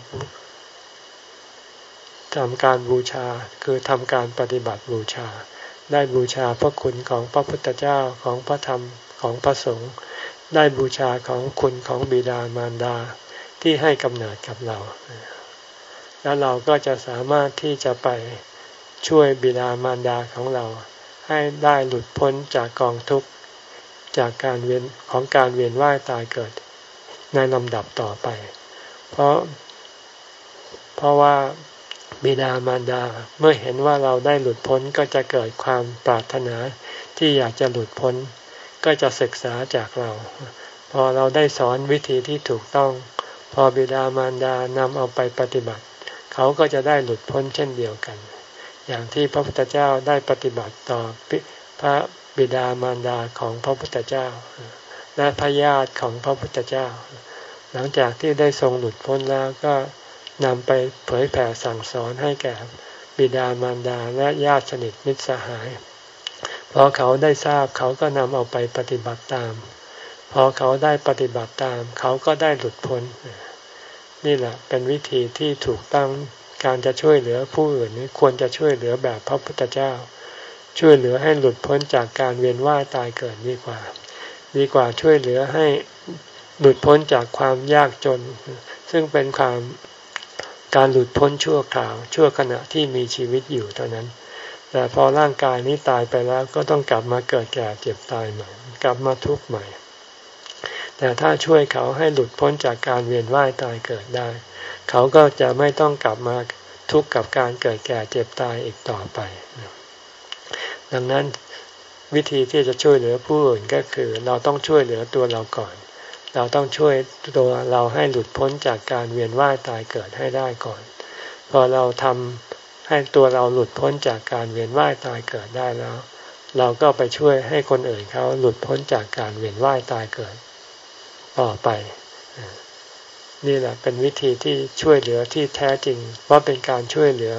ทำการบูชาคือทำการปฏิบัติบูชาได้บูชาพระคุณของพระพุทธเจ้าของพระธรรมของพระสงฆ์ได้บูชาของคุณของบิดามารดาที่ให้กำเนิดกับเราแล้วเราก็จะสามารถที่จะไปช่วยบิดามารดาของเราให้ได้หลุดพ้นจากกองทุกข์จากการเวียนของการเวียนว่ายตายเกิดในลำดับต่อไปเพราะเพราะว่าบิดามารดาเมื่อเห็นว่าเราได้หลุดพ้นก็จะเกิดความปรารถนาที่อยากจะหลุดพ้นก็จะศึกษาจากเราพอเราได้สอนวิธีที่ถูกต้องพอบิดามารดานำเอาไปปฏิบัติเขาก็จะได้หลุดพ้นเช่นเดียวกันอย่างที่พระพุทธเจ้าได้ปฏิบัติต่อพระบิดามารดาของพระพุทธเจ้าและพระญาติของพระพุทธเจ้าหลังจากที่ได้ทรงหลุดพ้นแล้วก็นำไปเผยแผ่สั่งสอนให้แก่บิดามารดาและญาติสนิทมิตรสหายพอเขาได้ทราบเขาก็นำเอาไปปฏิบัติตามพอเขาได้ปฏิบัติตามเขาก็ได้หลุดพ้นนี่แหละเป็นวิธีที่ถูกต้องการจะช่วยเหลือผู้อื่นนี้ควรจะช่วยเหลือแบบพระพุทธเจ้าช่วยเหลือให้หลุดพ้นจากการเวียนว่ายตายเกิดดีกว่าดีกว่าช่วยเหลือให้หลุดพ้นจากความยากจนซึ่งเป็นความการหลุดพ้นชั่วคราวชั่วขณะที่มีชีวิตอยู่เท่านั้นแต่พอร่างกายนี้ตายไปแล้วก็ต้องกลับมาเกิดแก่เจ็บตายใหม่กลับมาทุกข์ใหม่แต่ถ้าช่วยเขาให้หลุดพ้นจากการเวียนว่ายตายเกิดได้เขาก็จะไม่ต้องกลับมาทุกข์กับการเกิดแก่เจ็บตายอีกต่อไปดังนั้นวิธีที่จะช่วยเหลือผู้อื่นก็คือเราต้องช่วยเหลือตัวเราก่อนเราต้องช่วยตัวเราให้หลุดพ้นจากการเวียนว่ายตายเกิดให้ได้ก่อนพอเราทำให้ตัวเราหลุดพ้นจากการเวียนว่ายตายเกิดได้แล้วเราก็ไปช่วยให้คนอื่นเขาหลุดพ้นจากการเวียนว่ายตายเกิดต่อไปนี่แหละเป็นวิธีที่ช่วยเหลือที่แท้จริงเพราะเป็นการช่วยเหลือ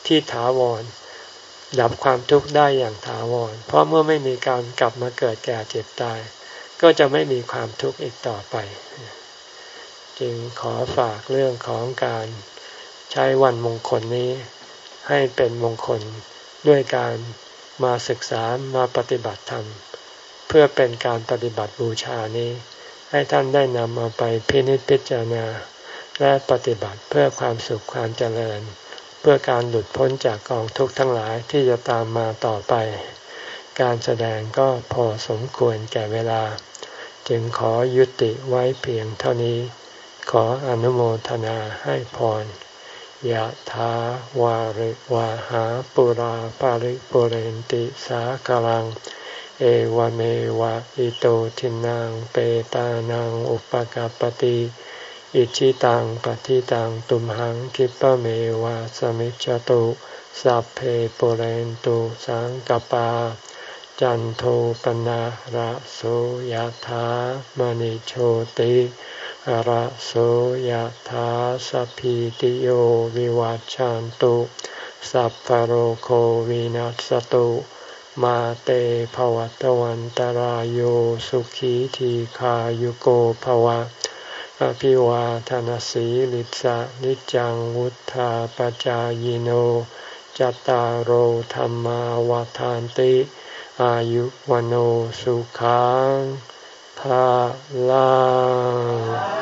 ที่ถาวรดับความทุกข์ได้อย่างถาวรเพราะเมื่อไม่มีการกลับมาเกิดแก่เจ็บตายก็จะไม่มีความทุกข์อีกต่อไปจึงขอฝากเรื่องของการใช้วันมงคลนี้ให้เป็นมงคลด้วยการมาศึกษามาปฏิบัติธรรมเพื่อเป็นการปฏิบัติบูชานี้ให้ท่านได้นำเอาไปพินิจพิจารณาและปฏิบัติเพื่อความสุขความเจริญเพื่อการหลุดพ้นจากกองทุกข์ทั้งหลายที่จะตามมาต่อไปการแสดงก็พอสมควรแก่เวลาจึงขอยุติไว้เพียงเท่านี้ขออนุโมทนาให้พรยะถาวาริวาหาปุราปาริปุเรนติสากลังเอวเมวะอิโตทินังเปตานังอุปกัปปติอิชิตังปฏิตังตุมหังคิปะเมวะสมิจจตุสัพเพปุเรนตุสังกปาจันโทปนะระโสยถามณิโชติระโสยถาสัพพิติโยวิวัจจันตุสัพพะโรโควินัสตุมาเตภวัตวันตารโยสุขีทีขายุโกภวะอภิวาทนาสีลิสะนิจังวุธาปจายโนจตารโหธรรมาวาทานติอายุวโนสุขังภาลัง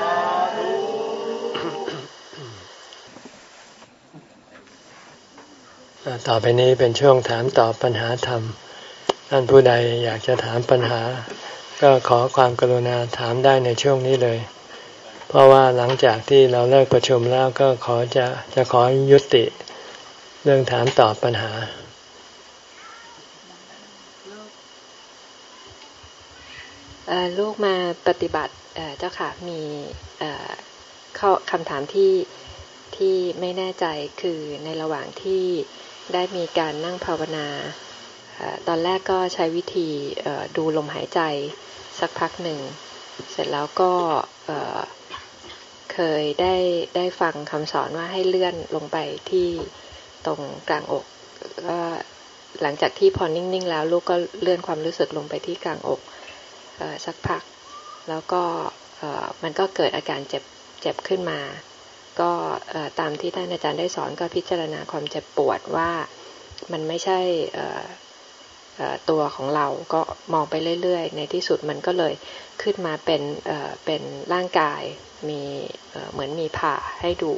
ต่อไปนี้เป็นช่วงถามตอบปัญหาธรรมท่านผู้ใดอยากจะถามปัญหาก็ขอความกรุณาถามได้ในช่วงนี้เลยเพราะว่าหลังจากที่เราเลิกประชุมแล้วก็ขอจะจะขอยุติเรื่องถามตอบปัญหาลูกมาปฏิบัติเจ้าค่ะมีข้อคำถามที่ที่ไม่แน่ใจคือในระหว่างที่ได้มีการนั่งภาวนาตอนแรกก็ใช้วิธีดูลมหายใจสักพักหนึ่งเสร็จแล้วก็เคยได้ได้ฟังคำสอนว่าให้เลื่อนลงไปที่ตรงกลางอกก็หลังจากที่พอนิ่งๆแล้วลูกก็เลื่อนความรู้สึกลงไปที่กลางอกสักพักแล้วก็มันก็เกิดอาการเจ็บเจ็บขึ้นมาก็ตามที่ท่านอาจารย์ได้สอนก็พิจารณาความเจ็บปวดว่ามันไม่ใช่ตัวของเราก็มองไปเรื่อยๆในที่สุดมันก็เลยขึ้นมาเป็นเป็นร่างกายมีเหมือนมีผ่าให้ดู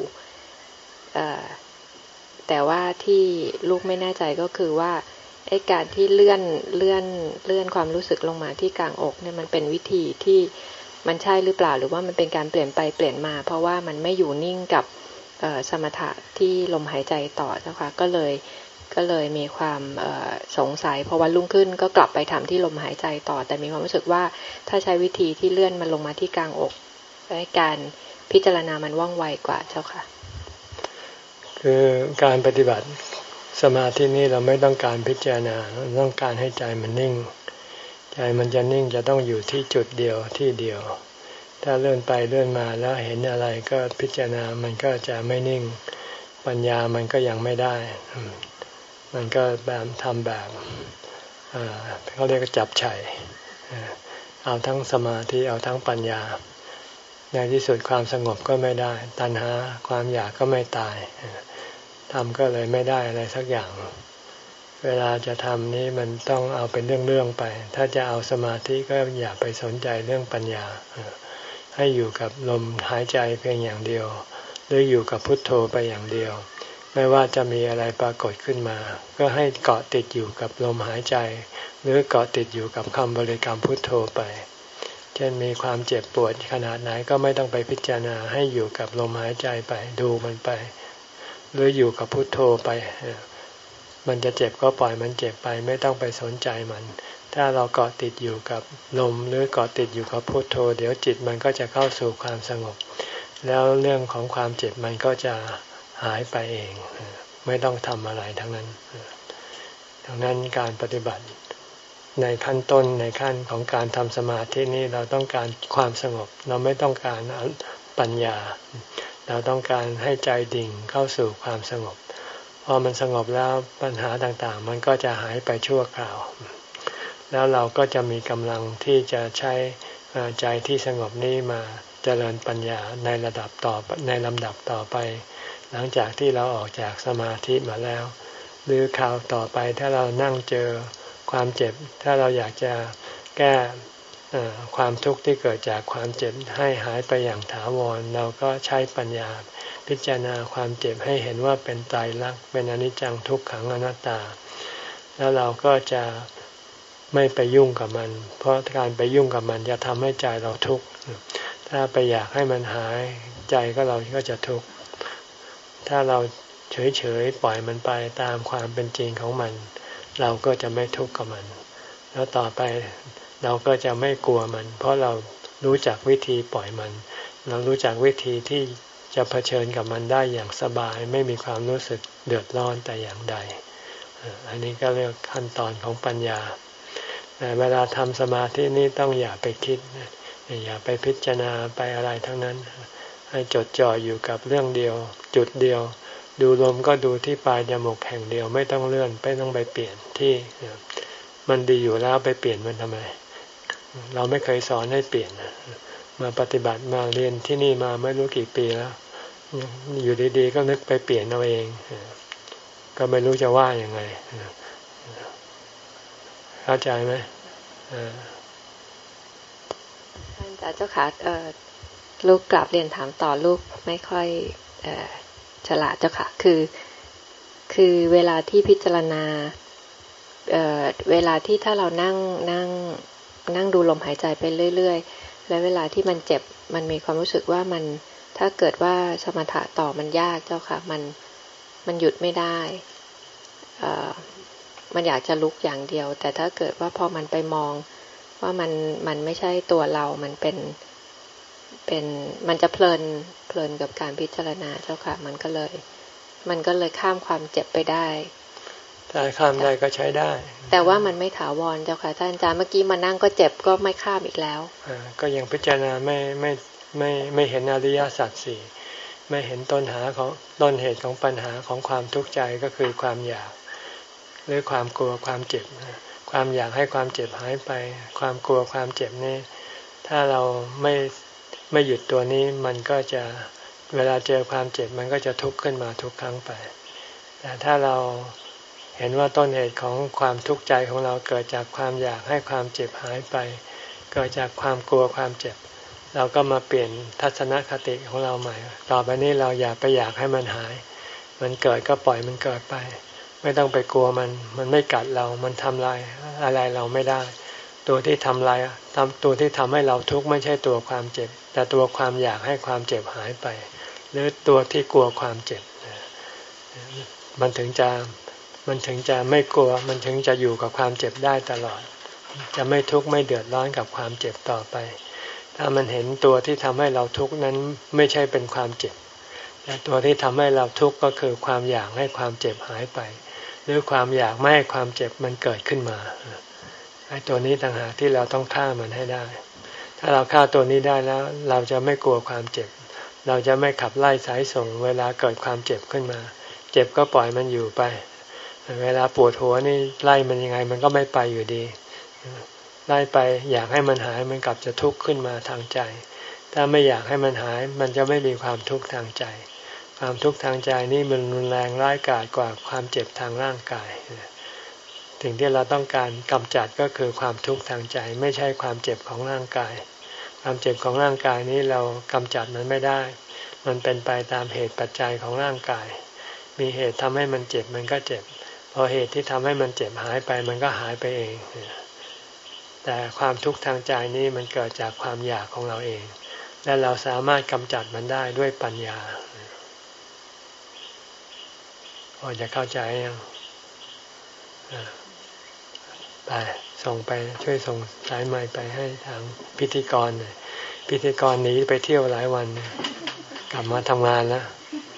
แต่ว่าที่ลูกไม่แน่ใจก็คือว่าไอ้การที่เลื่อนเลื่อนเลื่อนความรู้สึกลงมาที่กลางอกเนี่ยมันเป็นวิธีที่มันใช่หรือเปล่าหรือว่ามันเป็นการเปลี่ยนไปเปลี่ยนมาเพราะว่ามันไม่อยู่นิ่งกับสมถะที่ลมหายใจต่อนะคะก็เลยก็เลยมีความสงสัยพอวันรุ่งขึ้นก็กลับไปทำที่ลมหายใจต่อแต่มีความรู้สึกว่าถ้าใช้วิธีที่เลื่อนมันลงมาที่กลางอกให้การพิจารณามันว่องไวกว่าเจ้าค่ะคือการปฏิบัติสมาธินี้เราไม่ต้องการพิจารณาต้องการให้ใจมันนิ่งใจมันจะนิ่งจะต้องอยู่ที่จุดเดียวที่เดียวถ้าเลื่อนไปเลื่อนมาแล้วเห็นอะไรก็พิจารณามันก็จะไม่นิ่งปัญญามันก็ยังไม่ได้มันก็แบบทำแบบเขาเรียกจับไฉเอาทั้งสมาธิเอาทั้งปัญญาในที่สุดความสงบก็ไม่ได้ตัณหาความอยากก็ไม่ตายทำก็เลยไม่ได้อะไรสักอย่างเวลาจะทำนี้มันต้องเอาเป็นเรื่องๆไปถ้าจะเอาสมาธิก็อย่าไปสนใจเรื่องปัญญาให้อยู่กับลมหายใจเพียงอย่างเดียวหรืออยู่กับพุทโธไปอย่างเดียวไม่ว่าจะมีอะไรปรากฏขึ้นมาก็ให้เกาะติดอยู่กับลมหายใจหรือเกาะติดอยู่กับคำบริกรรมพุทโธไปเช่นมีความเจ็บปวดขนาดไหนก็ไม่ต้องไปพิจารณาให้อยู่กับลมหายใจไปดูมันไปหรืออยู่กับพุทโธไปมันจะเจ็บก็ปล่อยมันเจ็บไปไม่ต้องไปสนใจมันถ้าเราเกาะติดอยู่กับลมหรือเกาะติดอยู่กับพุทโธเดี๋ยวจิตมันก็จะเข้าสู่ความสงบแล้วเรื่องของความเจ็บมันก็จะหายไปเองไม่ต้องทำอะไรทั้งนั้นดังนั้นการปฏิบัติในขั้นต้นในขั้นของการทำสมาธินี้เราต้องการความสงบเราไม่ต้องการปัญญาเราต้องการให้ใจดิ่งเข้าสู่ความสงบพพอมันสงบแล้วปัญหาต่างๆมันก็จะหายไปชั่วคราวแล้วเราก็จะมีกำลังที่จะใช้ใจที่สงบนี้มาเจริญปัญญาในระดับต่อในลำดับต่อไปหลังจากที่เราออกจากสมาธิมาแล้วหรือคราวต่อไปถ้าเรานั่งเจอความเจ็บถ้าเราอยากจะแก้ความทุกข์ที่เกิดจากความเจ็บให้หายไปอย่างถาวรเราก็ใช้ปัญญาพิจารณาความเจ็บให้เห็นว่าเป็นไตรลักษณ์เป็นอนิจจังทุกขังอนัตตาแล้วเราก็จะไม่ไปยุ่งกับมันเพราะการไปยุ่งกับมันจะทำให้ใจเราทุกข์ถ้าไปอยากให้มันหายใจก็เราก็จะทุกข์ถ้าเราเฉยๆปล่อยมันไปตามความเป็นจริงของมันเราก็จะไม่ทุกข์กับมันแล้วต่อไปเราก็จะไม่กลัวมันเพราะเรารู้จักวิธีปล่อยมันเรารู้จักวิธีที่จะเผชิญกับมันได้อย่างสบายไม่มีความรู้สึกเดือดร้อนแต่อย่างใดอันนี้ก็เรียกขั้นตอนของปัญญาแต่เวลาทำสมาธินี่ต้องอย่าไปคิดอย่าไปพิจารณาไปอะไรทั้งนั้นให้จดจ่ออยู่กับเรื่องเดียวจุดเดียวดูลมก็ดูที่ปลายจมูกแห่งเดียวไม่ต้องเลื่อนไม่ต้องไปเปลี่ยนที่มันดีอยู่แล้วไปเปลี่ยนมันทำไมเราไม่เคยสอนให้เปลี่ยนมาปฏิบัติมาเรียนที่นี่มาไม่รู้กี่ปีแล้วอยู่ดีๆก็นึกไปเปลี่ยนเอาเองก็ไม่รู้จะว่ายังไงเข้าใจไหมท่านอาจารย์เจ้าค่ะลูกกลับเรียนถามต่อลูกไม่ค่อยฉลาดเจ้าค่ะคือคือเวลาที่พิจารณาเอ่อเวลาที่ถ้าเรานั่งนั่งนั่งดูลมหายใจไปเรื่อยๆแล้วเวลาที่มันเจ็บมันมีความรู้สึกว่ามันถ้าเกิดว่าสมถะต่อมันยากเจ้าค่ะมันมันหยุดไม่ได้เอ่อมันอยากจะลุกอย่างเดียวแต่ถ้าเกิดว่าพอมันไปมองว่ามันมันไม่ใช่ตัวเรามันเป็นเป็นมันจะเพลินเพลินกับการพิจารณาเจ้าค่ะมันก็เลยมันก็เลยข้ามความเจ็บไปได้ถ้าข้ามได้ก็ใช้ได้แต่ว่ามันไม่ถาวรเจ้าค่ะท่านอาจารย์เมื่อกี้มานั่งก็เจ็บก็ไม่ข้ามอีกแล้วอ่าก็ยังพิจารณาไม่ไม่ไม่ไม่เห็นอริยสัจสี่ไม่เห็นต้นหาของต้นเหตุของปัญหาของความทุกข์ใจก็คือความอยากหรือความกลัวความเจ็บความอยากให้ความเจ็บหายไปความกลัวความเจ็บนี่ถ้าเราไม่ไม่หยุดตัวนี้มันก็จะเวลาเจอความเจ็บมันก็จะทุกข์ขึ้นมาทุกครั้งไปแต่ถ้าเราเห็นว่าต้นเหตุของความทุกข์ใจของเราเกิดจากความอยากให้ความเจ็บหายไปเกิดจากความกลัวความเจ็บเราก็มาเปลี่ยนทัศนคติของเราใหม่ต่อไปนี้เราอย่าไปอยากให้มันหายมันเกิดก็ปล่อยมันเกิดไปไม่ต้องไปกลัวมันมันไม่กัดเรามันทำลายอะไรเราไม่ได้ตัวที่ทำลายทำตัวที่ทำให้เราทุกข์ไม่ใช่ตัวความเจ็บแต่ตัวความอยากให้ความเจ็บหายไปหรือตัวที่กลัวความเจ็บมันถึงจะมันถึงจะไม่กลัวมันถึงจะอยู่กับความเจ็บได้ตลอดจะไม่ทุกข์ไม่เดือดร้อนกับความเจ็บต่อไปถ้ามันเห็นตัวที่ทำให้เราทุกข์นั้นไม่ใช่เป็นความเจ็บแต่ตัวที่ทำให้เราทุกข์ก็คือความอยากให้ความเจ็บหายไปหรือความอยากไม่ให้ความเจ็บมันเกิดขึ้นมาไอ้ตัวนี้ต่างหากที่เราต้องฆ่ามันให้ได้ถ้าเราฆ่าตัวนี้ได้แล้วเราจะไม่กลัวความเจ็บเราจะไม่ขับไล่สายส่งเวลาเกิดความเจ็บขึ้นมาเจ็บก็ปล่อยมันอยู่ไปเวลาปวดหัวนี่ไล่มันยังไงมันก็ไม่ไปอยู่ดีไล่ไปอยากให้มันหายมันกลับจะทุกข์ขึ้นมาทางใจถ้าไม่อยากให้มันหายมันจะไม่มีความทุกข์ทางใจความทุกข์ทางใจนี่มันรุนแรงร้ายกาจกว่าความเจ็บทางร่างกายสิ่งที่เราต้องการกำจัดก็คือความทุกข์ทางใจไม่ใช่ความเจ็บของร่างกายความเจ็บของร่างกายนี้เรากำจัดมันไม่ได้มันเป็นไปตามเหตุปัจจัยของร่างกายมีเหตุทำให้มันเจ็บมันก็เจ็บพอเหตุที่ทำให้มันเจ็บหายไปมันก็หายไปเองแต่ความทุกข์ทางใจนี้มันเกิดจากความอยากของเราเองและเราสามารถกำจัดมันได้ด้วยปัญญาพอจะเข้าใจยังไปส่งไปช่วยส่งสายไมค์ไปให้ทางพิธีกรหน่อยพิธีกรหนีไปเที่ยวหลายวันกลับมาทำงานแล้ว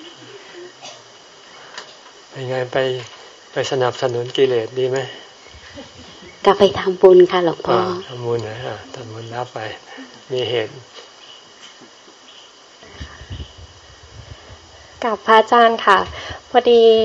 เป็นไงไปไปสนับสนุนกิเลสดีไหมก็ไปทำบุญค่ะหลวงพ่อทำบุญนะฮะทำบุญรับไปมีเหตุกับพระอาจารย์ค่ะพอดี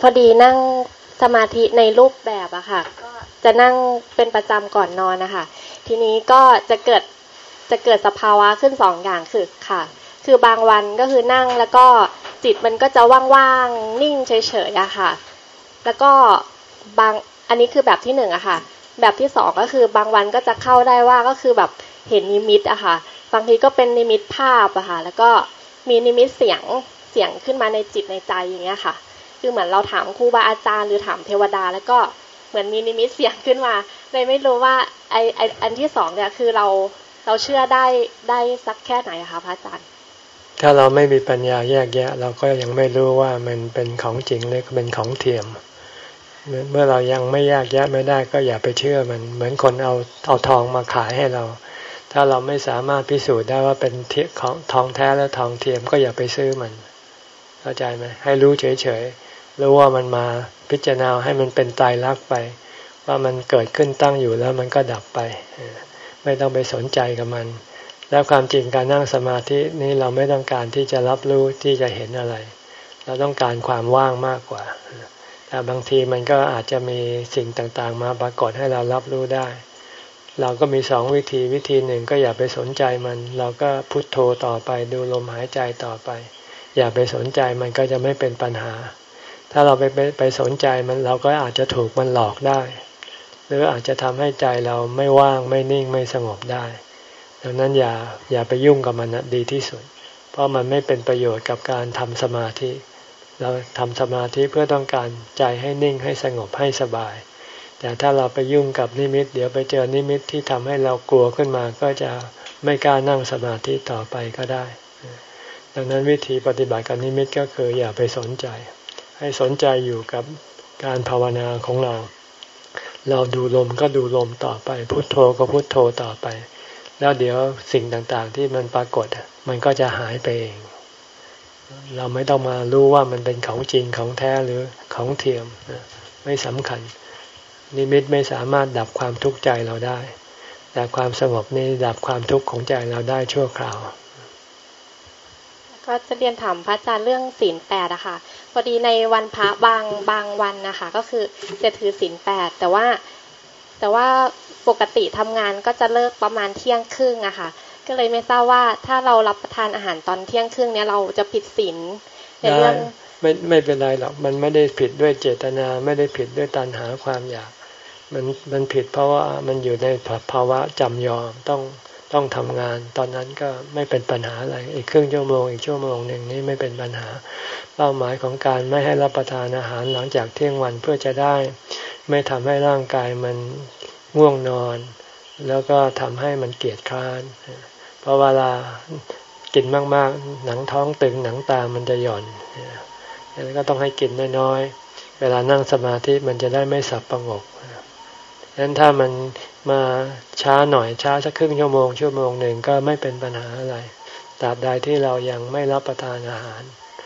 พอดีนั่งสมาธิในรูปแบบอะค่ะก็จะนั่งเป็นประจำก่อนนอนนะคะทีนี้ก็จะเกิดจะเกิดสภาวะขึ้นสองอย่างคือค่ะคือบางวันก็คือนั่งแล้วก็จิตมันก็จะว่างๆนิ่งเฉยๆอะค่ะแล้วก็บางอันนี้คือแบบที่หนึ่งอะค่ะแบบที่สองก็คือบางวันก็จะเข้าได้ว่าก็คือแบบเห็นนิมิตอะค่ะบางทีก็เป็นนิมิตภาพอะค่ะแล้วก็มีนิมิตเสียงเสียงขึ้นมาในจิตในใจอย่างเงี้ยค่ะคือเหมือนเราถามครูบาอาจารย์หรือถามเทวดาแล้วก็เหมือนมีนิมิตเสียงขึ้นมาเลยไม่รู้ว่าไอไออันที่สองเนี่ยคือเราเราเชื่อได้ได้สักแค่ไหนคะพระอาจารย์ถ้าเราไม่มีปัญญาแยกแยะเราก็ยังไม่รู้ว่ามันเป็นของจริงหรือเป็นของเทียมเมื่อเรายังไม่แยกแยะไม่ได้ก็อย่าไปเชื่อมันเหมือนคนเอาเอาทองมาขายให้เราถ้าเราไม่สามารถพิสูจน์ได้ว่าเป็นเทียมของทองแท้และทองเทียมก็อย่าไปซื้อมันเข้าใจไหมให้รู้เฉยๆรู้ว่ามันมาพิจารณาให้มันเป็นไตรลักษณ์ไปว่ามันเกิดขึ้นตั้งอยู่แล้วมันก็ดับไปไม่ต้องไปสนใจกับมันแล้วความจริงการนั่งสมาธินี้เราไม่ต้องการที่จะรับรู้ที่จะเห็นอะไรเราต้องการความว่างมากกว่าแต่บางทีมันก็อาจจะมีสิ่งต่างๆมาปรากฏให้เรารับรู้ได้เราก็มีสองวิธีวิธีหนึ่งก็อย่าไปสนใจมันเราก็พุทโธต่อไปดูลมหายใจต่อไปอย่าไปสนใจมันก็จะไม่เป็นปัญหาถ้าเราไปไปไปสนใจมันเราก็อาจจะถูกมันหลอกได้หรืออาจจะทำให้ใจเราไม่ว่างไม่นิ่งไม่สงบได้ดังนั้นอย่าอย่าไปยุ่งกับมันนะดีที่สุดเพราะมันไม่เป็นประโยชน์กับการทำสมาธิเราทำสมาธิเพื่อต้องการใจให้นิ่งให้สงบให้สบายแต่ถ้าเราไปยุ่งกับนิมิตเดี๋ยวไปเจอนิมิตที่ทำให้เรากลัวขึ้นมาก็จะไม่กล้านั่งสมาธิต่อไปก็ได้ดังนั้นวิธีปฏิบัติกับนิมิตก็คืออย่าไปสนใจให้สนใจอยู่กับการภาวนาของเราเราดูลมก็ดูลมต่อไปพุทโธก็พุทโธต่อไปแล้วเดี๋ยวสิ่งต่างๆที่มันปรากฏมันก็จะหายไปเองเราไม่ต้องมารู้ว่ามันเป็นของจริงของแท้หรือของเทียมไม่สำคัญนิมิตไม่สามารถดับความทุกข์ใจเราได้แต่ความสงบนี้ดับความทุกข์ของใจเราได้ชั่วคราวก็จะเรียนถามพระอาจารย์เรื่องศีลแปดอะค่ะพอดีในวันพระบางบางวันนะคะก็คือจะถือศีลแปดแต่ว่าแต่ว่าปกติทำงานก็จะเลิกประมาณเที่ยงครึ่งอะค่ะก็เลยไม่ทราบว่าถ้าเรารับประทานอาหารตอนเที่ยงครึ่งเนี้ยเราจะผิดศีลในเรื่องไม่ไม่เป็นไรหรอกมันไม่ได้ผิดด้วยเจตนาไม่ได้ผิดด้วยตัณหาความอยากมันมันผิดเพราะว่ามันอยู่ในภาวะจำยอมต้องต้องทำงานตอนนั้นก็ไม่เป็นปัญหาอะไรอีกครึ่งชั่วโมงอีกชั่วโมงหนึ่งนี่ไม่เป็นปัญหาเป้าหมายของการไม่ให้รับประทานอาหารหลังจากเที่ยงวันเพื่อจะได้ไม่ทำให้ร่างกายมันง่วงนอนแล้วก็ทำให้มันเกียจคร้านเพราะเวลากินมากๆหนังท้องตึงหนังตามันจะหย่อนแล้วก็ต้องให้กินน้อยๆเวลานั่งสมาธิมันจะได้ไม่สับประงกฉะนั้นถ้ามันมาช้าหน่อยช้าสักครึ่งชั่วโมงชั่วโมงหนึ่งก็ไม่เป็นปัญหาอะไรตราบใดที่เรายังไม่รับประทานอาหาร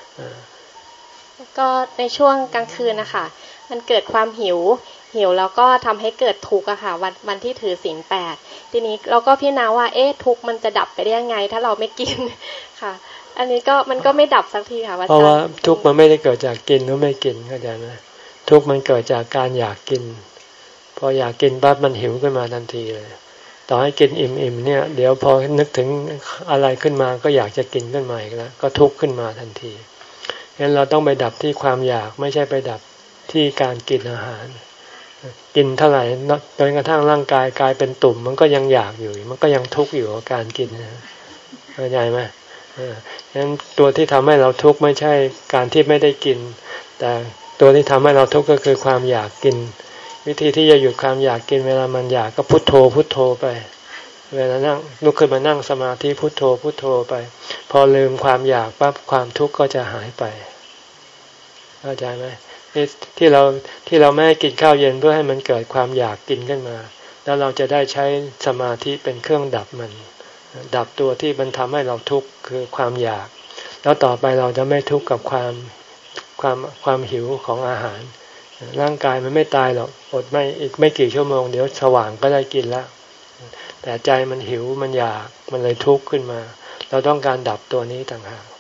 ก็ในช่วงกลางคืนนะคะมันเกิดความหิวหิวแล้วก็ทำให้เกิดทุกข์อะค่ะวันวันที่ถือศีลแปดทีนี้เราก็พิจารณาว่าเอ๊ะทุกข์มันจะดับไปได้ยังไงถ้าเราไม่กินค่ะอันนี้ก็มันก็ไม่ดับสักทีค่ะเพราะว่าทุกข์มันไม่ได้เกิดจากกินหรือไม่กินเข้าใจไหมทุกข์มันเกิดจากการอยากกินพออยากกินปั๊บมันหิวขึ้นมาทันทีเลยต่อให้กินอิ่มๆเนี่ยเดี๋ยวพอนึกถึงอะไรขึ้นมาก็อยากจะกินขึ้นมาอีกแล้วก็ทุกข์ขึ้นมาทันทีงั้นเราต้องไปดับที่ความอยากไม่ใช่ไปดับที่การกินอาหารกินเท่าไหร่จนกระทั่งร่างกายกลายเป็นตุ่มมันก็ยังอยากอยู่มันก็ยังทุกข์อยู่กับการกินเข้าใจไหมงั้นตัวที่ทำให้เราทุกข์ไม่ใช่การที่ไม่ได้กินแต่ตัวที่ทำให้เราทุกข์ก็คือความอยากกินวิธีที่จะหยุดความอยากกินเวลามันอยากก็พุทโธพุทโธไปเวลานั่งลุกขึ้นมานั่งสมาธิพุทโธพุทโธไปพอลืมความอยากปั๊บความทุกข์ก็จะหายไปเข้าใจไหมที่เราที่เราไม่ให้กินข้าวเย็นเพื่อให้มันเกิดความอยากกินขึ้นมาแล้วเราจะได้ใช้สมาธิเป็นเครื่องดับมันดับตัวที่มันทำให้เราทุกข์คือความอยากแล้วต่อไปเราจะไม่ทุกข์กับความความความหิวของอาหารร่างกายมันไม่ตายหรอกอดไม่อีกไม่กี่ชั่วโมงเดี๋ยวสว่างก็ได้กินแล้วแต่ใจมันหิวมันอยากมันเลยทุกข์ขึ้นมาเราต้องการดับตัวนี้ต่างหาก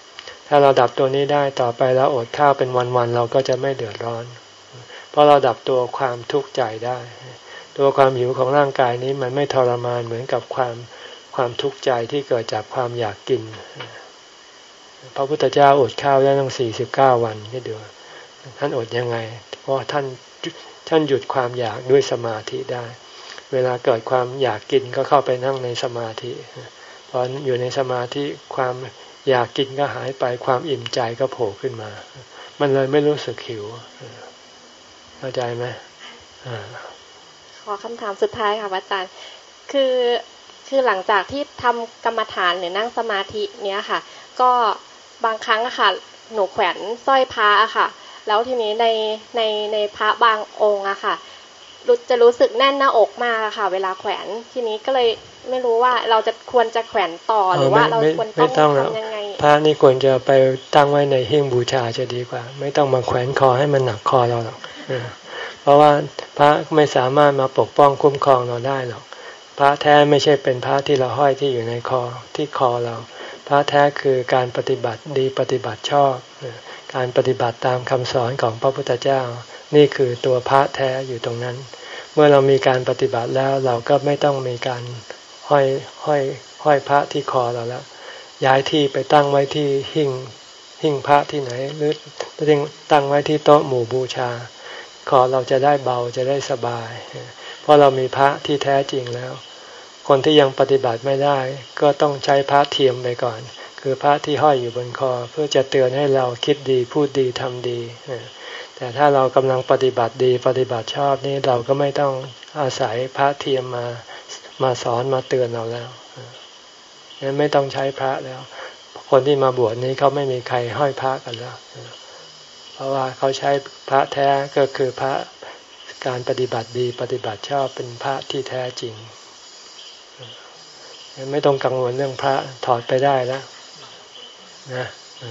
ถ้าเราดับตัวนี้ได้ต่อไปแล้วอดข้าวเป็นวันๆเราก็จะไม่เดือดร้อนเพราะเราดับตัวความทุกข์ใจได้ตัวความหิวของร่างกายนี้มันไม่ทรมานเหมือนกับความความทุกข์ใจที่เกิดจากความอยากกินพระพุทธเจ้าอดข้าวได้ตั้งสี่สิบเก้าวันคิดดูท่านอดยังไงเพราะท่านท่านหยุดความอยากด้วยสมาธิได้เวลาเกิดความอยากกินก็เข้าไปนั่งในสมาธิพออยู่ในสมาธิความอยากกินก็หายไปความอิ่มใจก็โผล่ขึ้นมามันเลยไม่รู้สึกหิวเข้าใจไหมขอคำถามสุดท้ายค่ะอาจารย์คือคือหลังจากที่ทำกรรมฐานหรือนั่งสมาธิเนี้ยค่ะก็บางครั้งอะค่ะหนูแขวนสร้อยพระอะค่ะแล้วทีนี้ในในในพระบางองค์อะค่ะจะรู้สึกแน่นหน้าอกมากอะค่ะเวลาแขวนทีนี้ก็เลยไม่รู้ว่าเราจะควรจะแขวนต่อหรือว่าเราควรต้องทำยังไงพระนี่ควรจะไปตั้งไว้ในหิ้งบูชาจะดีกว่าไม่ต้องมาแขวนคอให้มันหนักคอเราหรอกเพราะว่าพระไม่สามารถมาปกป้องคุ้มครองเราได้หรอกพระแท้ไม่ใช่เป็นพระที่เราห้อยที่อยู่ในคอที่คอเราพระแท้คือการปฏิบัติดีปฏิบัติชอบการปฏิบัติตามคำสอนของพระพุทธเจ้านี่คือตัวพระแท้อยู่ตรงนั้นเมื่อเรามีการปฏิบัติแล้วเราก็ไม่ต้องมีการห้อยห้อยห้อยพระที่คอเราแล้วย้ายที่ไปตั้งไว้ที่หิ้งหิ้งพระที่ไหนหรือตั้งไว้ที่โต๊ะหมู่บูชาคอเราจะได้เบาจะได้สบายเพราะเรามีพระที่แท้จริงแล้วคนที่ยังปฏิบัติไม่ได้ก็ต้องใช้พระเทียมไปก่อนคือพระที่ห้อยอยู่บนคอเพื่อจะเตือนให้เราคิดดีพูดดีทำดีแต่ถ้าเรากำลังปฏิบัติดีปฏิบัติชอบนี่เราก็ไม่ต้องอาศัยพระเทียมมามาสอนมาเตือนเราแล้วงั้นไม่ต้องใช้พระแล้วคนที่มาบวชนี้เขาไม่มีใครห้อยพระกันแล้วเพราะว่าเขาใช้พระแท้ก็คือพระการปฏิบัติดีปฏิบัติชอบเป็นพระที่แท้จริงไม่ต้องกังวลเรื่องพระถอดไปได้แล้วนะ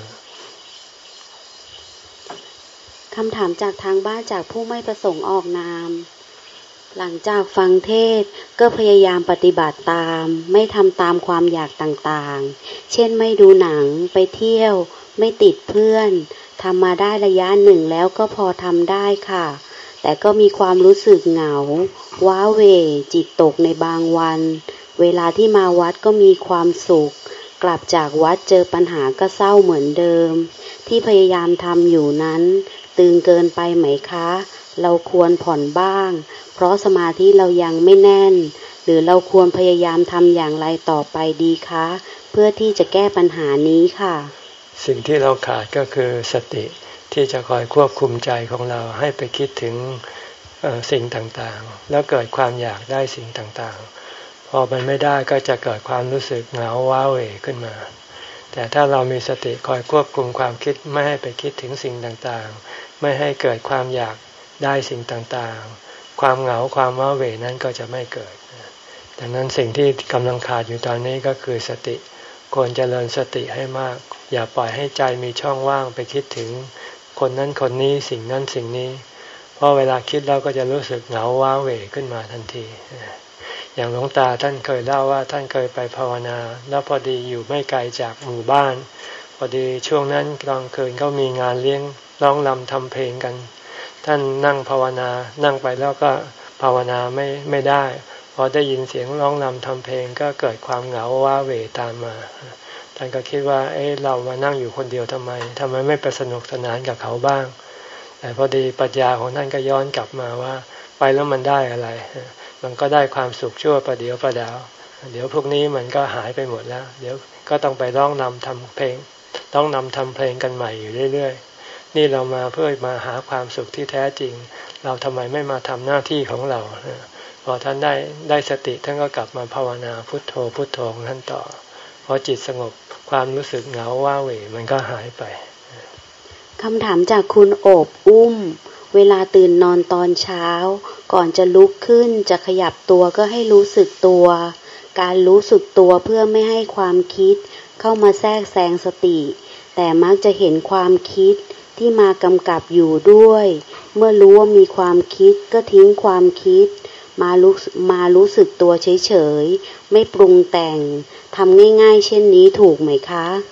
คำถามจากทางบ้านจากผู้ไม่ประสงค์ออกนามหลังจากฟังเทศก็พยายามปฏิบัติตามไม่ทำตามความอยากต่างๆเช่นไม่ดูหนังไปเที่ยวไม่ติดเพื่อนทำมาได้ระยะหนึ่งแล้วก็พอทำได้ค่ะแต่ก็มีความรู้สึกเหงาว้าเหวจิตตกในบางวันเวลาที่มาวัดก็มีความสุขกลับจากวัดเจอปัญหาก็เศร้าเหมือนเดิมที่พยายามทำอยู่นั้นตึงเกินไปไหมคะเราควรผ่อนบ้างเพราะสมาธิเรายังไม่แน่นหรือเราควรพยายามทำอย่างไรต่อไปดีคะเพื่อที่จะแก้ปัญหานี้ค่ะสิ่งที่เราขาดก็คือสติที่จะคอยควบคุมใจของเราให้ไปคิดถึงสิ่งต่างๆแล้วเกิดความอยากได้สิ่งต่างๆพอมันไม่ได้ก็จะเกิดความรู้สึกเหงาว้าเหวขึ้นมาแต่ถ้าเรามีสติคอยควบคุมความคิดไม่ให้ไปคิดถึงสิ่งต่างๆไม่ให้เกิดความอยากได้สิ่งต่างๆความเหงาความว้าเหวนั้นก็จะไม่เกิดดังนั้นสิ่งที่กำลังขาดอยู่ตอนนี้ก็คือสติควรเจริญสติให้มากอย่าปล่อยให้ใจมีช่องว่างไปคิดถึงคนนั้นคนนี้สิ่งนั้นสิ่งนี้เพราะเวลาคิดแล้วก็จะรู้สึกเหงาว้าเหวขึ้นมาทันทีอย่างหลวงตาท่านเคยเล่าว่าท่านเคยไปภาวนาแล้วพอดีอยู่ไม่ไกลจากหมู่บ้านพอดีช่วงนั้นกลางคืนเขามีงานเลี้ยงร้องรำทำเพลงกันท่านนั่งภาวนานั่งไปแล้วก็ภาวนาไม่ไม่ได้พอได้ยินเสียงร้องรำทำเพลงก็เกิดความเหงาว้าเหวตามมาท่านก็คิดว่าเอ๊ะเรามานั่งอยู่คนเดียวทำไมทำไมไม่ไปสนุกสนานกับเขาบ้างแต่พอดีปัญญาของท่านก็ย้อนกลับมาว่าไปแล้วมันได้อะไรมันก็ได้ความสุขชั่วประเดี๋ยวประดาวเดี๋ยวพวกนี้มันก็หายไปหมดแล้วเดี๋ยวก็ต้องไปร้องนำทำเพลงต้องนำทำเพลงกันใหม่อยู่เรื่อยๆนี่เรามาเพื่อมาหาความสุขที่แท้จริงเราทำไมไม่มาทำหน้าที่ของเราพอท่านได้ได้สติท่านก็กลับมาภาวนาพุทโธพุทโธของท่านต่อพอจิตสงบความรู้สึกเหงาว้าเหวมันก็หายไปคำถามจากคุณโอบอุ้มเวลาตื่นนอนตอนเช้าก่อนจะลุกขึ้นจะขยับตัวก็ให้รู้สึกตัวการรู้สึกตัวเพื่อไม่ให้ความคิดเข้ามาแทรกแซงสติแต่มักจะเห็นความคิดที่มากำกับอยู่ด้วยเมื่อรู้ว่ามีความคิดก็ทิ้งความคิดมารู้มารู้สึกตัวเฉยๆไม่ปรุงแต่งทำง่ายๆเช่นนี้ถูกไหมคะ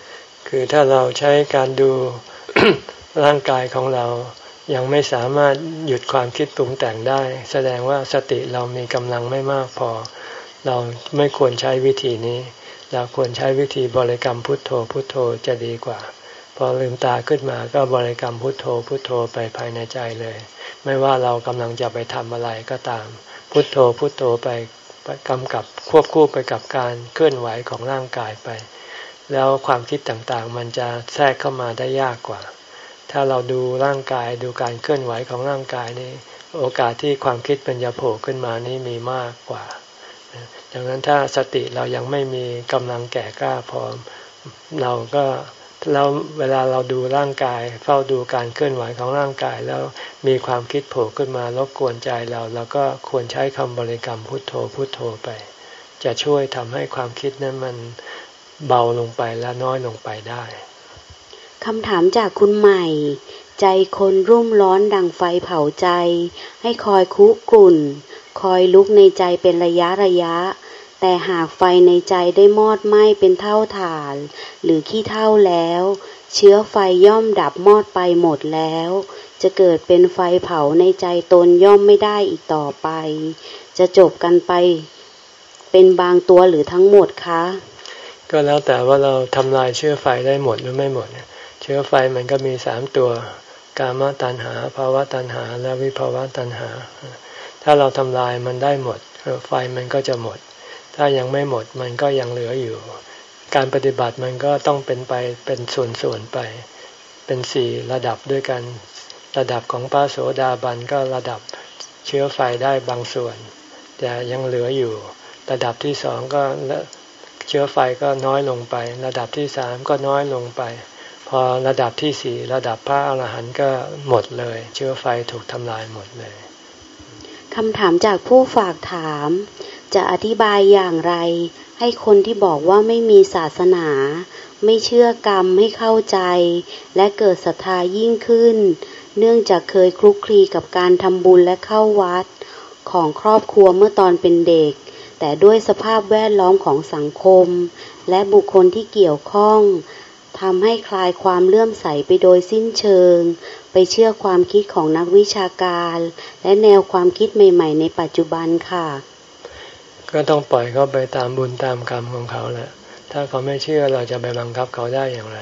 คือถ้าเราใช้การดู ร่างกายของเรายังไม่สามารถหยุดความคิดปรุงแต่งได้แสดงว่าสติเรามีกำลังไม่มากพอเราไม่ควรใช้วิธีนี้เราควรใช้วิธีบริกรรมพุทโธพุทโธจะดีกว่าพอลืมตาขึ้นมาก็บริกรรมพุทโธพุทโธไปภายในใจเลยไม่ว่าเรากำลังจะไปทำอะไรก็ตามพุทโธพุทโธไปกำกับควบคู่ไปกับการเคลื่อนไหวของร่างกายไปแล้วความคิดต่างๆมันจะแทรกเข้ามาได้ยากกว่าถ้าเราดูร่างกายดูการเคลื่อนไหวของร่างกายนี่โอกาสที่ความคิดมันจะโผล่ขึ้นมานี่มีมากกว่าดังนั้นถ้าสติเรายังไม่มีกำลังแก่กล้าพอเราก็แล้วเวลาเราดูร่างกายเฝ้าดูการเคลื่อนไหวของร่างกายแล้วมีความคิดโผล่ขึ้นมารบกวนใจเราเราก็ควรใช้คำบริกรรมพุทโธพุทโธไปจะช่วยทำให้ความคิดนั้นมันเบาลงไปและน้อยลงไปได้คำถามจากคุณใหม่ใจคนรุ่มร้อนดังไฟเผาใจให้คอยคุกรุ่นคอยลุกในใจเป็นระยะระยะแต่หากไฟในใจได้มอดไหม้เป็นเท่าถ่านหรือขี้เถ้าแล้วเชื้อไฟย่อมดับมอดไปหมดแล้วจะเกิดเป็นไฟเผาในใจตนย่อมไม่ได้อีกต่อไปจะจบกันไปเป็นบางตัวหรือทั้งหมดคะก็แล้วแต่ว่าเราทำลายเชื้อไฟได้หมดหรือไม่หมดเชื้อไฟมันก็มีสามตัวกามตัณหาภาวะตัณหาและวิภาวะตัณหาถ้าเราทำลายมันได้หมดไฟมันก็จะหมดถ้ายังไม่หมดมันก็ยังเหลืออยู่การปฏิบัติมันก็ต้องเป็นไปเป็นส่วนๆไปเป็นสี่ระดับด้วยกันระดับของพระโสดาบันก็ระดับเชื้อไฟได้บางส่วนแต่ยังเหลืออยู่ระดับที่สองก็เชื้อไฟก็น้อยลงไประดับที่สามก็น้อยลงไปพอระดับที่สี่ระดับพระอรหันต์ก็หมดเลยเชื้อไฟถูกทำลายหมดเลยคำถามจากผู้ฝากถามจะอธิบายอย่างไรให้คนที่บอกว่าไม่มีศาสนาไม่เชื่อกรรมให้เข้าใจและเกิดศรัทธายิ่งขึ้นเนื่องจากเคยคลุกคลีกับการทำบุญและเข้าวัดของครอบครัวเมื่อตอนเป็นเด็กแต่ด้วยสภาพแวดล้อมของสังคมและบุคคลที่เกี่ยวข้องทำให้คลายความเลื่อมใสไปโดยสิ้นเชิงไปเชื่อความคิดของนักวิชาการและแนวความคิดใหม่ๆในปัจจุบันค่ะก็ต้องปล่อยเขาไปตามบุญตามกรรมของเขาแหละถ้าเขาไม่เชื่อเราจะไปบังคับเขาได้อย่างไร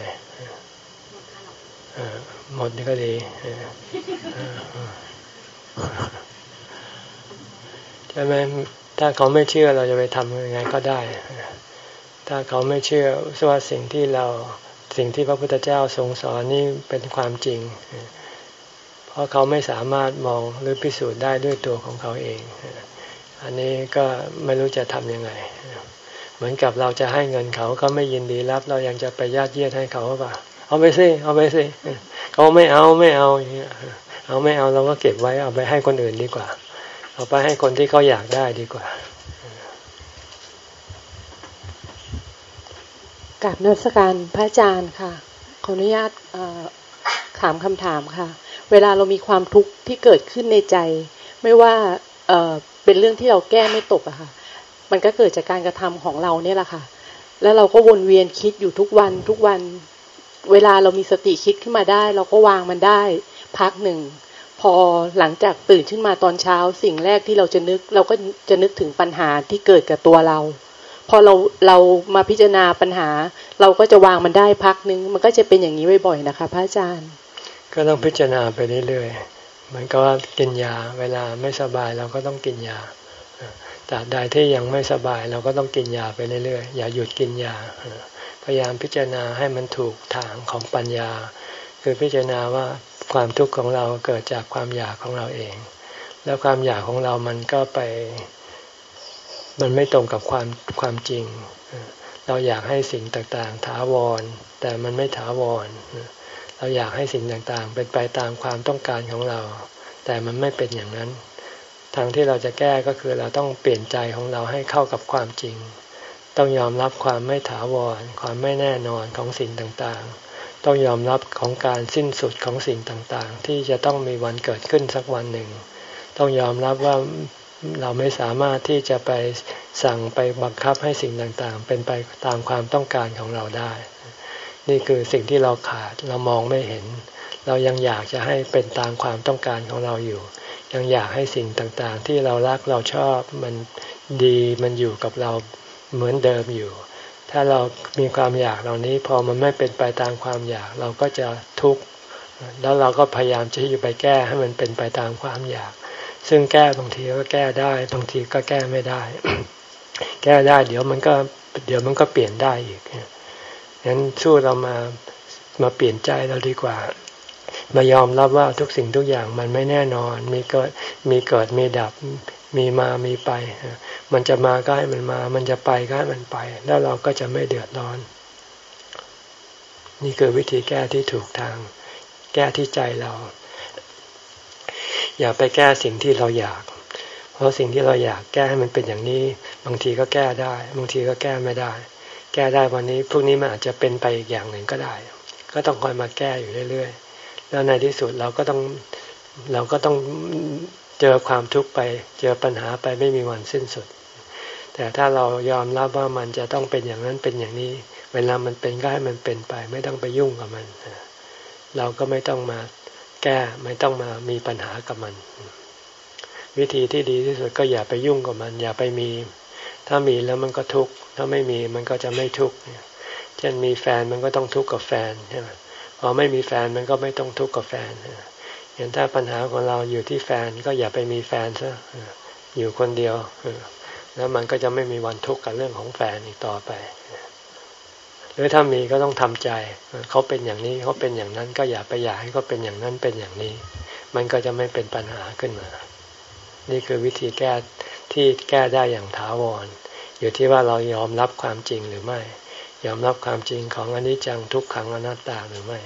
หมดนี่ก็ดีใช่ไหมถ้าเขาไม่เชื่อเราจะไปทำยังไงก็ได้ถ้าเขาไม่เชื่อว่าสิ่งที่เราสิ่งที่พระพุทธเจ้าทรงสอนนี่เป็นความจริงเพราะเขาไม่สามารถมองหรือพิสูจน์ได้ด้วยตัวของเขาเองอันนี้ก็ไม่รู้จะทำยังไงเหมือนกับเราจะให้เงินเขาเขาไม่ยินดีรับเรายังจะไปยัดเยียดให้เขาหรือเปล่าเอาไปสิเอาไปสิเขาไม่เอาไม่เอาอย่างเงี้ยเอาไม่เอาเราก็เก็บไว้เอาไปให้คนอื่นดีกว่าเอาไปให้คนที่เขาอยากได้ดีกว่ากราบนมัสการพระอาจารย์ค่ะขออนุญาตถามคำถามค่ะเวลาเรามีความทุกข์ที่เกิดขึ้นในใจไม่ว่าเอ่อเป็นเรื่องที่เราแก้ไม่ตกอะค่ะมันก็เกิดจากการกระทำของเราเนี่ยแหละค่ะแล้วเราก็วนเวียนคิดอยู่ทุกวันทุกวันเวลาเรามีสติคิดขึ้นมาได้เราก็วางมันได้พักหนึ่งพอหลังจากตื่นขึ้นมาตอนเช้าสิ่งแรกที่เราจะนึกเราก็จะนึกถึงปัญหาที่เกิดกับตัวเราพอเราเรามาพิจารณาปัญหาเราก็จะวางมันได้พักนึงมันก็จะเป็นอย่างนี้บ่อยๆนะคะพระอาจารย์ก็ต้องพิจารณาไปเรื่อยๆเหมือนกับว่ากินยาเวลาไม่สบายเราก็ต้องกินยาตราบใดที่ยังไม่สบายเราก็ต้องกินยาไปเรื่อยๆอย่าหยุดกินยาพยายามพิจารณาให้มันถูกทางของปัญญาคือพิจารณาว่าความทุกข์ของเราเกิดจากความอยากของเราเองแล้วความอยากของเรามันก็ไปมันไม่ตรงกับความความจริงเราอยากให้สิ่งต่างๆถาวรแต่มันไม่ถาวรเราอยากให้สิ่งต่างๆเป็นไปตามความต้องการของเราแต่มันไม่เป็นอย่างนั้นทางที่เราจะแก้ก็คือเราต้องเปลี่ยนใจของเราให้เข้ากับความจริงต้องยอมรับความไม่ถาวรความไม่แน่นอนของสิ่งต่างๆต้องยอมรับของการสิ้นสุดของสิ่งต่างๆที่จะต้องมีวันเกิดขึ้นสักวันหนึ่งต้องยอมรับว่าเราไม่สามารถที่จะไปสั่งไปบังคับให้สิ่งต่างๆเป็นไปตามความต้องการของเราได้นี่คือสิ่งที่เราขาดเรามองไม่เห็นเรายังอยากจะให้เป็นตามความต้องการของเราอยู่ยังอยากให้สิ่งต่างๆที่เรารักเราชอบมันดีมันอยู่กับเราเหมือนเดิมอยู่ถ้าเรามีความอยากเหล่านี้พอมันไม่เป็นไปตามความอยากเราก็จะทุกข์แล้วเราก็พยายามจะอยู่ไปแก้ให้มันเป็นไปตามความอยากซึ่งแก้บางทีก็แก้ได้บางทีก็แก้ไม่ได้ แก้ได้เดี๋ยวมันก็เดี๋ยวมันก็เปลี่ยนได้อีกงั้นสู้เรามามาเปลี่ยนใจเราดีกว่ามายอมรับว่าทุกสิ่งทุกอย่างมันไม่แน่นอนมีเกิดมีเกิดมีดับมีมามีไปมันจะมาก็ให้มันมามันจะไปก็ให้มันไปแล้วเราก็จะไม่เดือดร้อนนี่คือวิธีแก้ที่ถูกทางแก้ที่ใจเราอย่าไปแก้สิ่งที่เราอยากเพราะสิ่งที่เราอยากแก้ให้มันเป็นอย่างนี้บางทีก็แก้ได้บางทีก็แก้ไม่ได้แก้ได้วันนี้พรุ่งนี้มันอาจจะเป็นไปอีกอย่างหนึ่งก็ได้ก็ต้องคอยมาแก้อยู่เรื่อยๆแล้วในที่สุดเราก็ต้องเราก็ต้องเจอความทุกข์ไปเจอปัญหาไปไม่มีวันสิ้นสุดแต่ถ้าเรายอมรับว่ามันจะต้องเป็นอย่างนั้นเป็นอย่างนี้เวลามันเป็นก็ให้มันเป็นไปไม่ต้องไปยุ่งกับมันเราก็ไม่ต้องมาแก้ไม่ต้องมามีปัญหากับมันวิธีที่ดีที่สุดก็อย่าไปยุ่งกับมันอย่าไปมีถ้ามีแล้วมันก็ทุกข์ถ้าไม่มีมันก็จะไม่ทุกข์เช่นมีแฟนมันก็ต้องทุกข์กับแฟนใช่ไหมพอไม่มีแฟนมันก็ไม่ต้องทุกข์กับแฟนอย่างถ้าปัญหาของเราอยู่ที่แฟนก็อย่าไปมีแฟนซะอยู่คนเดียวแล้วมันก็จะไม่มีวันทุกข์กับเรื่องของแฟนอีกต่อไปหรือถ้ามีก็ต้องทำใจเขาเป็นอย่างนี้เขาเป็นอย่างนั้นก็อย่าไปอยากให้เขาเป็นอย่างนั้นเป็นอย่างนี้มันก็จะไม่เป็นปัญหาขึ้นมานี่คือวิธีแก้ที่แก้ได้อย่างถาวรอยู่ที่ว่าเรายอมรับความจริงหรือไม่ยอมรับความจริงของอนิจจังทุกขังอนัตตาหรือไม่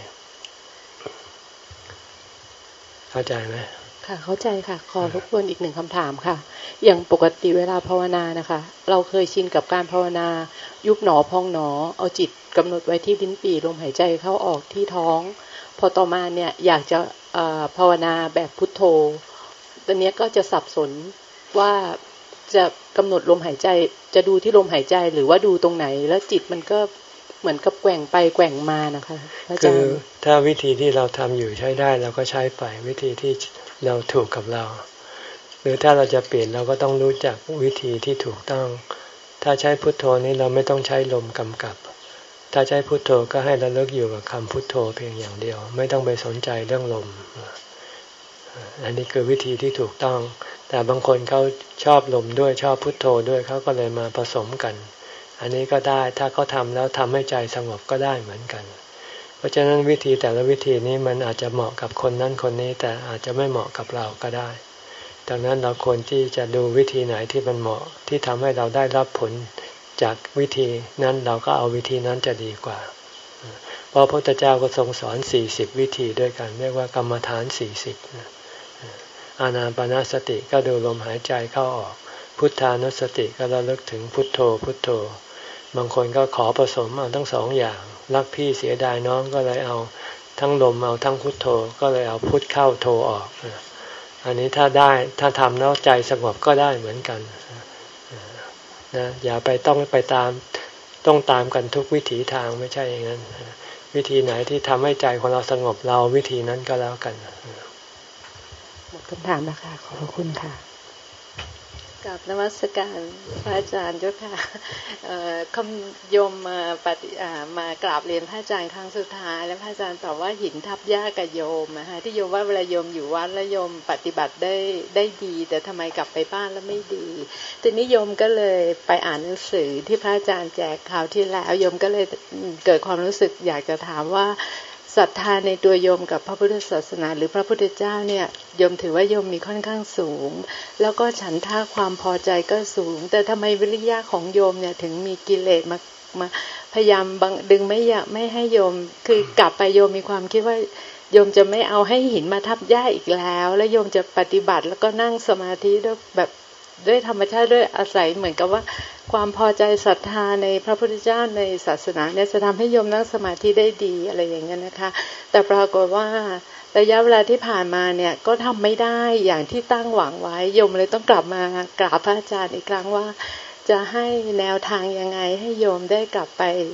เข้าใจไหมค่ะเข้าใจค่ะขอรบกวนอีกหนึ่งคำถามค่ะอย่างปกติเวลาภาวนานะคะเราเคยชินกับการภาวนายุบหนอพองหนอเอาจิตกำหนดไว้ที่ลิ้นปี่ลมหายใจเข้าออกที่ท้องพอต่อมาเนี่ยอยากจะภาวนาแบบพุทโธตอนนี้ก็จะสับสนว่าจะกำหนดลมหายใจจะดูที่ลมหายใจหรือว่าดูตรงไหนแล้วจิตมันก็เหมือนกับแกว่งไปแกว่งมานะคะคือถ้าวิธีที่เราทำอยู่ใช้ได้เราก็ใช้ไปวิธีที่เราถูกกับเราหรือถ้าเราจะเปลี่ยนเราก็ต้องรู้จักวิธีที่ถูกต้องถ้าใช้พุทโธนี้เราไม่ต้องใช้ลมกำกับถ้าใช้พุทโธก็ให้ระลึกอยู่กับคำพุทโธเพียงอย่างเดียวไม่ต้องไปสนใจเรื่องลมอันนี้คือวิธีที่ถูกต้องแต่บางคนเขาชอบลมด้วยชอบพุทโธด้วยเขาก็เลยมาผสมกันอันนี้ก็ได้ถ้าเขาทำแล้วทำให้ใจสงบก็ได้เหมือนกันเพราะฉะนั้นวิธีแต่ละวิธีนี้มันอาจจะเหมาะกับคนนั้นคนนี้แต่อาจจะไม่เหมาะกับเราก็ได้ดังนั้นเราควรที่จะดูวิธีไหนที่มันเหมาะที่ทำให้เราได้รับผลจากวิธีนั้นเราก็เอาวิธีนั้นจะดีกว่าเพราะพระพุทธเจ้าก็ทรงสอนสี่สิบวิธีด้วยกันเรียกว่ากรรมฐานสี่สิบอานาปานสติก็ดูลมหายใจเข้าออกพุทธานุสติก็ระลึกถึงพุทโธพุทโธบางคนก็ขอผสมเอาทั้งสองอย่างรักพี่เสียดายน้องก็เลยเอาทั้งลมเอาทั้งพุทโธก็เลยเอาพุทเข้าโธออกอันนี้ถ้าได้ถ้าทำแล้วใจสงบก็ได้เหมือนกันนะอย่าไปต้องไปตามต้องตามกันทุกวิถีทางไม่ใช่อย่างนั้นวิธีไหนที่ทำให้ใจของเราสงบเราวิธีนั้นก็แล้วกันหมดคำถามแล้วค่ะขอบคุณค่ะกับนมัสการพระอาจารย์เจ้าค่ะคำโยมมาปฏิมากราบเรียนพระอาจารย์ครั้งสุดท้ายแล้วพระอาจารย์ตอบว่าหินทับหญ้ากับโยมนะคะที่โยมว่าเวลาโยมอยู่วัดแล้วโยมปฏิบัติได้ได้ดีแต่ทำไมกลับไปบ้านแล้วไม่ดีทีนี้โยมก็เลยไปอ่านหนังสือที่พระอาจารย์แจกคราวที่แล้วโยมก็เลยเกิดความรู้สึกอยากจะถามว่าศรัทธาในตัวโยมกับพระพุทธศาสนาหรือพระพุทธเจ้าเนี่ยโยมถือว่าโยมมีค่อนข้างสูงแล้วก็ฉันท่าความพอใจก็สูงแต่ทำไมวิริยะของโยมเนี่ยถึงมีกิเลสมามาพยายามบังดึงไม่อยากไม่ให้โยมคือกลับไปโยมมีความคิดว่าโยมจะไม่เอาให้หินมาทับหญ้าอีกแล้วแล้วโยมจะปฏิบัติแล้วก็นั่งสมาธิด้วยแบบด้วยธรรมชาติด้วยอาศัยเหมือนกับว่าความพอใจศรัทธาในพระพุทธเจ้าในศาสนาเนี่ยจะทำให้โยมนั่งสมาธิได้ดีอะไรอย่างเงี้ยนะคะแต่ปรากฏว่าระยะเวลาที่ผ่านมาเนี่ยก็ทำไม่ได้อย่างที่ตั้งหวังไว้โยมเลยต้องกลับมากราบพระอาจารย์อีกครั้งว่าจะให้แนวทางยังไงให้โยมได้กลับไป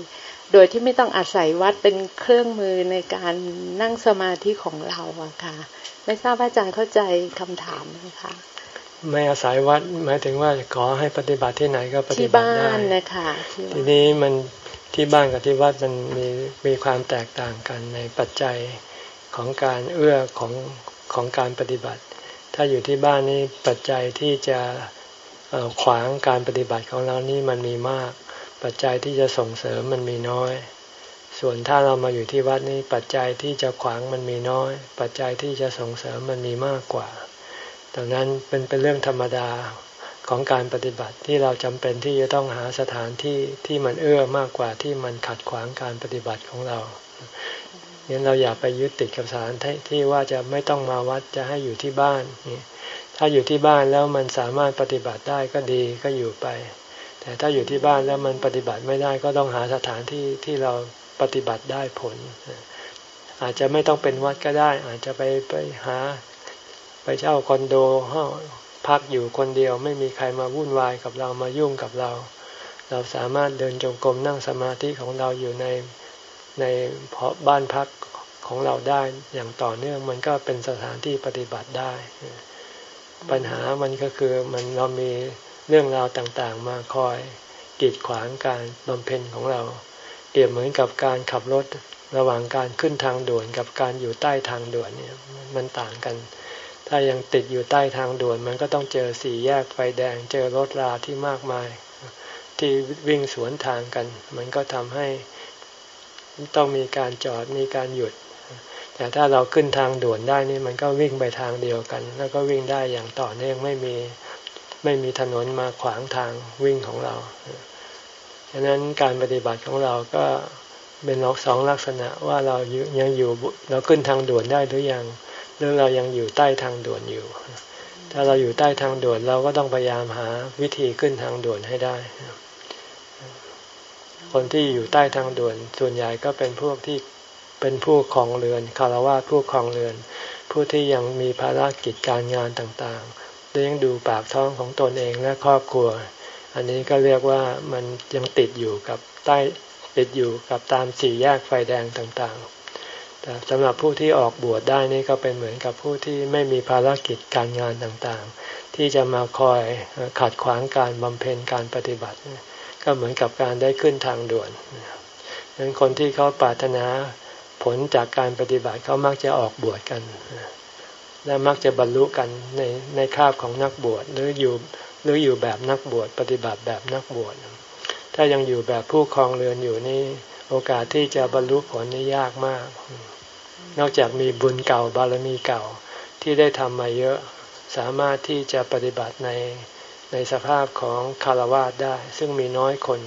โดยที่ไม่ต้องอาศัยวัดเป็นเครื่องมือในการนั่งสมาธิของเราอะค่ะไม่ทราบว่าอาจารย์เข้าใจคำถามไหมคะไม่อาศัยวัดหมายถึงว่าขอให้ปฏิบัติที่ไหนก็ปฏิบัติได้ที่บ้านนะคะทีนี้มันที่บ้านกับที่วัดมันมีมีความแตกต่างกันในปัจจัยของการเอื้อของของการปฏิบัติถ้าอยู่ที่บ้านนี่ปัจจัยที่จะขวางการปฏิบัติของเรานี่มันมีมากปัจจัยที่จะส่งเสริมมันมีน้อยส่วนถ้าเรามาอยู่ที่วัดนี่ปัจจัยที่จะขวางมันมีน้อยปัจจัยที่จะส่งเสริมมันมีมากกว่าดังนั้นเป็นเป็นเรื่องธรรมดาของการปฏิบัติที่เราจำเป็นที่จะต้องหาสถานที่ที่มันเอื้อมากกว่าที่มันขัดขวางการปฏิบัติของเรางั้นเราอย่าไปยึดติดกับสถานที่ที่ว่าจะไม่ต้องมาวัดจะให้อยู่ที่บ้านนี่ถ้าอยู่ที่บ้านแล้วมันสามารถปฏิบัติได้ก็ดีก็อยู่ไปแต่ถ้าอยู่ที่บ้านแล้วมันปฏิบัติไม่ได้ก็ต้องหาสถานที่ที่เราปฏิบัติได้ผลอาจจะไม่ต้องเป็นวัดก็ได้อาจจะไปไปหาไปเช่าคอนโดห้องพักอยู่คนเดียวไม่มีใครมาวุ่นวายกับเรามายุ่งกับเราเราสามารถเดินจงกรมนั่งสมาธิของเราอยู่ในในบ้านพักของเราได้อย่างต่อเนื่องมันก็เป็นสถานที่ปฏิบัติได้ปัญหามันก็คือมันเรามีเรื่องราวต่างๆมาคอยกีดขวางการบำเพ็ญของเราเปรียบเหมือนกับการขับรถระหว่างการขึ้นทางด่วนกับการอยู่ใต้ทางด่วนเนี่ยมันต่างกันถ้ายังติดอยู่ใต้ทางด่วนมันก็ต้องเจอสี่แยกไฟแดงเจอรถราที่มากมายที่วิ่งสวนทางกันมันก็ทำให้ต้องมีการจอดมีการหยุดแต่ถ้าเราขึ้นทางด่วนได้นี่มันก็วิ่งไปทางเดียวกันแล้วก็วิ่งได้อย่างต่อเนื่องไม่มีไม่มีถนนมาขวางทางวิ่งของเราฉะนั้นการปฏิบัติของเราก็เป็นล็อกสองลักษณะว่าเรายังอยู่เราขึ้นทางด่วนได้หรือยังหรือเรายังอยู่ใต้ทางด่วนอยู่ถ้าเราอยู่ใต้ทางด่วนเราก็ต้องพยายามหาวิธีขึ้นทางด่วนให้ได้คนที่อยู่ใต้ทางด่วนส่วนใหญ่ก็เป็นพวกที่เป็นผู้ครองเรือนคฤหัสถ์ผู้ครองเรือนผู้ที่ยังมีภารกิจการงานต่างๆเลี้ยงดูปากท้องของตนเองและครอบครัวอันนี้ก็เรียกว่ามันยังติดอยู่กับใต้ติดอยู่กับตามสี่แยกไฟแดงต่างๆแต่สำหรับผู้ที่ออกบวชได้นี่ก็เป็นเหมือนกับผู้ที่ไม่มีภารกิจการงานต่างๆที่จะมาคอยขัดขวางการบำเพ็ญการปฏิบัติก็เหมือนกับการได้ขึ้นทางด่วนดังนั้นคนที่เขาปรารถนาผลจากการปฏิบัติเขามักจะออกบวชกันและมักจะบรรลุกันในในคราบของนักบวชหรืออยู่หรืออยู่แบบนักบวชปฏิบัติแบบนักบวชถ้ายังอยู่แบบผู้ครองเรือนอยู่นี่โอกาสที่จะบรรลุผลนี่ยากมากนอกจากมีบุญเก่าบารมีเก่าที่ได้ทำมาเยอะสามารถที่จะปฏิบัติในในสภาพของคฤหัสถ์ได้ซึ่งมีน้อยคน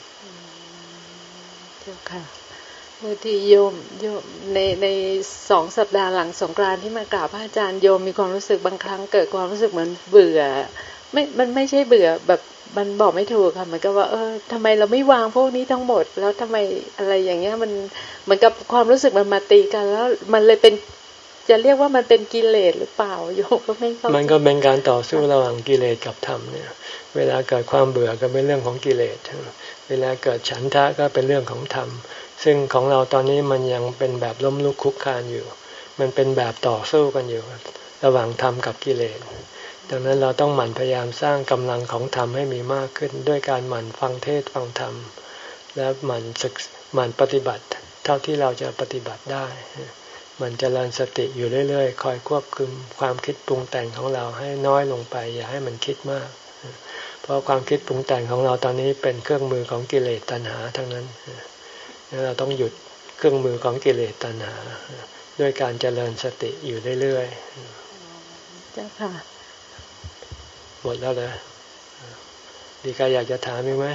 เจ้าค่ะบางทีโยมโยมในในสองสัปดาห์หลังสงกรานต์ที่มากราบพระอาจารย์โยมมีความรู้สึกบางครั้งเกิดความรู้สึกเหมือนเบื่อไม่มันไม่ใช่เบื่อแบบมันบอกไม่ถูกค่ะเหมือนกับว่าเออทำไมเราไม่วางพวกนี้ทั้งหมดแล้วทำไมอะไรอย่างเงี้ยมันเหมือนกับความรู้สึกมันมาตีกันแล้วมันเลยเป็นจะเรียกว่ามันเป็นกิเลสหรือเปล่าโยมก็ไม่เข้าใจมันก็เป็นการต่อสู้ระหว่างกิเลสกับธรรมเนี่ยเวลาเกิดความเบื่อก็เป็นเรื่องของกิเลสเวลาเกิดฉันทะก็เป็นเรื่องของธรรมซึ่งของเราตอนนี้มันยังเป็นแบบล้มลุกคลุกคลานอยู่มันเป็นแบบต่อสู้กันอยู่ระหว่างธรรมกับกิเลสดังนั้นเราต้องหมั่นพยายามสร้างกำลังของธรรมให้มีมากขึ้นด้วยการหมั่นฟังเทศน์ฟังธรรมและหมั่นศึกหมั่นปฏิบัติเท่าที่เราจะปฏิบัติได้มันเจริญสติอยู่เรื่อยๆคอยควบคุมความคิดปรุงแต่งของเราให้น้อยลงไปอย่าให้มันคิดมากเพราะความคิดปรุงแต่งของเราตอนนี้เป็นเครื่องมือของกิเลสตัณหาทั้งนั้นเราต้องหยุดเครื่องมือของกิเลสตัณหาด้วยการเจริญสติอยู่เรื่อยๆเจ้าค่ะหมดแล้วเลยดีใครอยากจะถามอีกไหม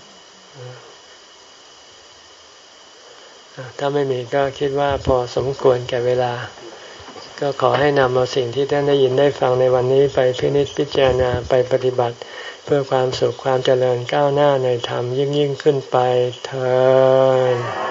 ถ้าไม่มีก็คิดว่าพอสมควรแก่เวลาก็ขอให้นำเอาสิ่งที่ท่านได้ยินได้ฟังในวันนี้ไปพินิจพิจารณาไปปฏิบัติเพื่อความสุขความเจริญก้าวหน้าในธรรมยิ่งยิ่งขึ้นไปเถิด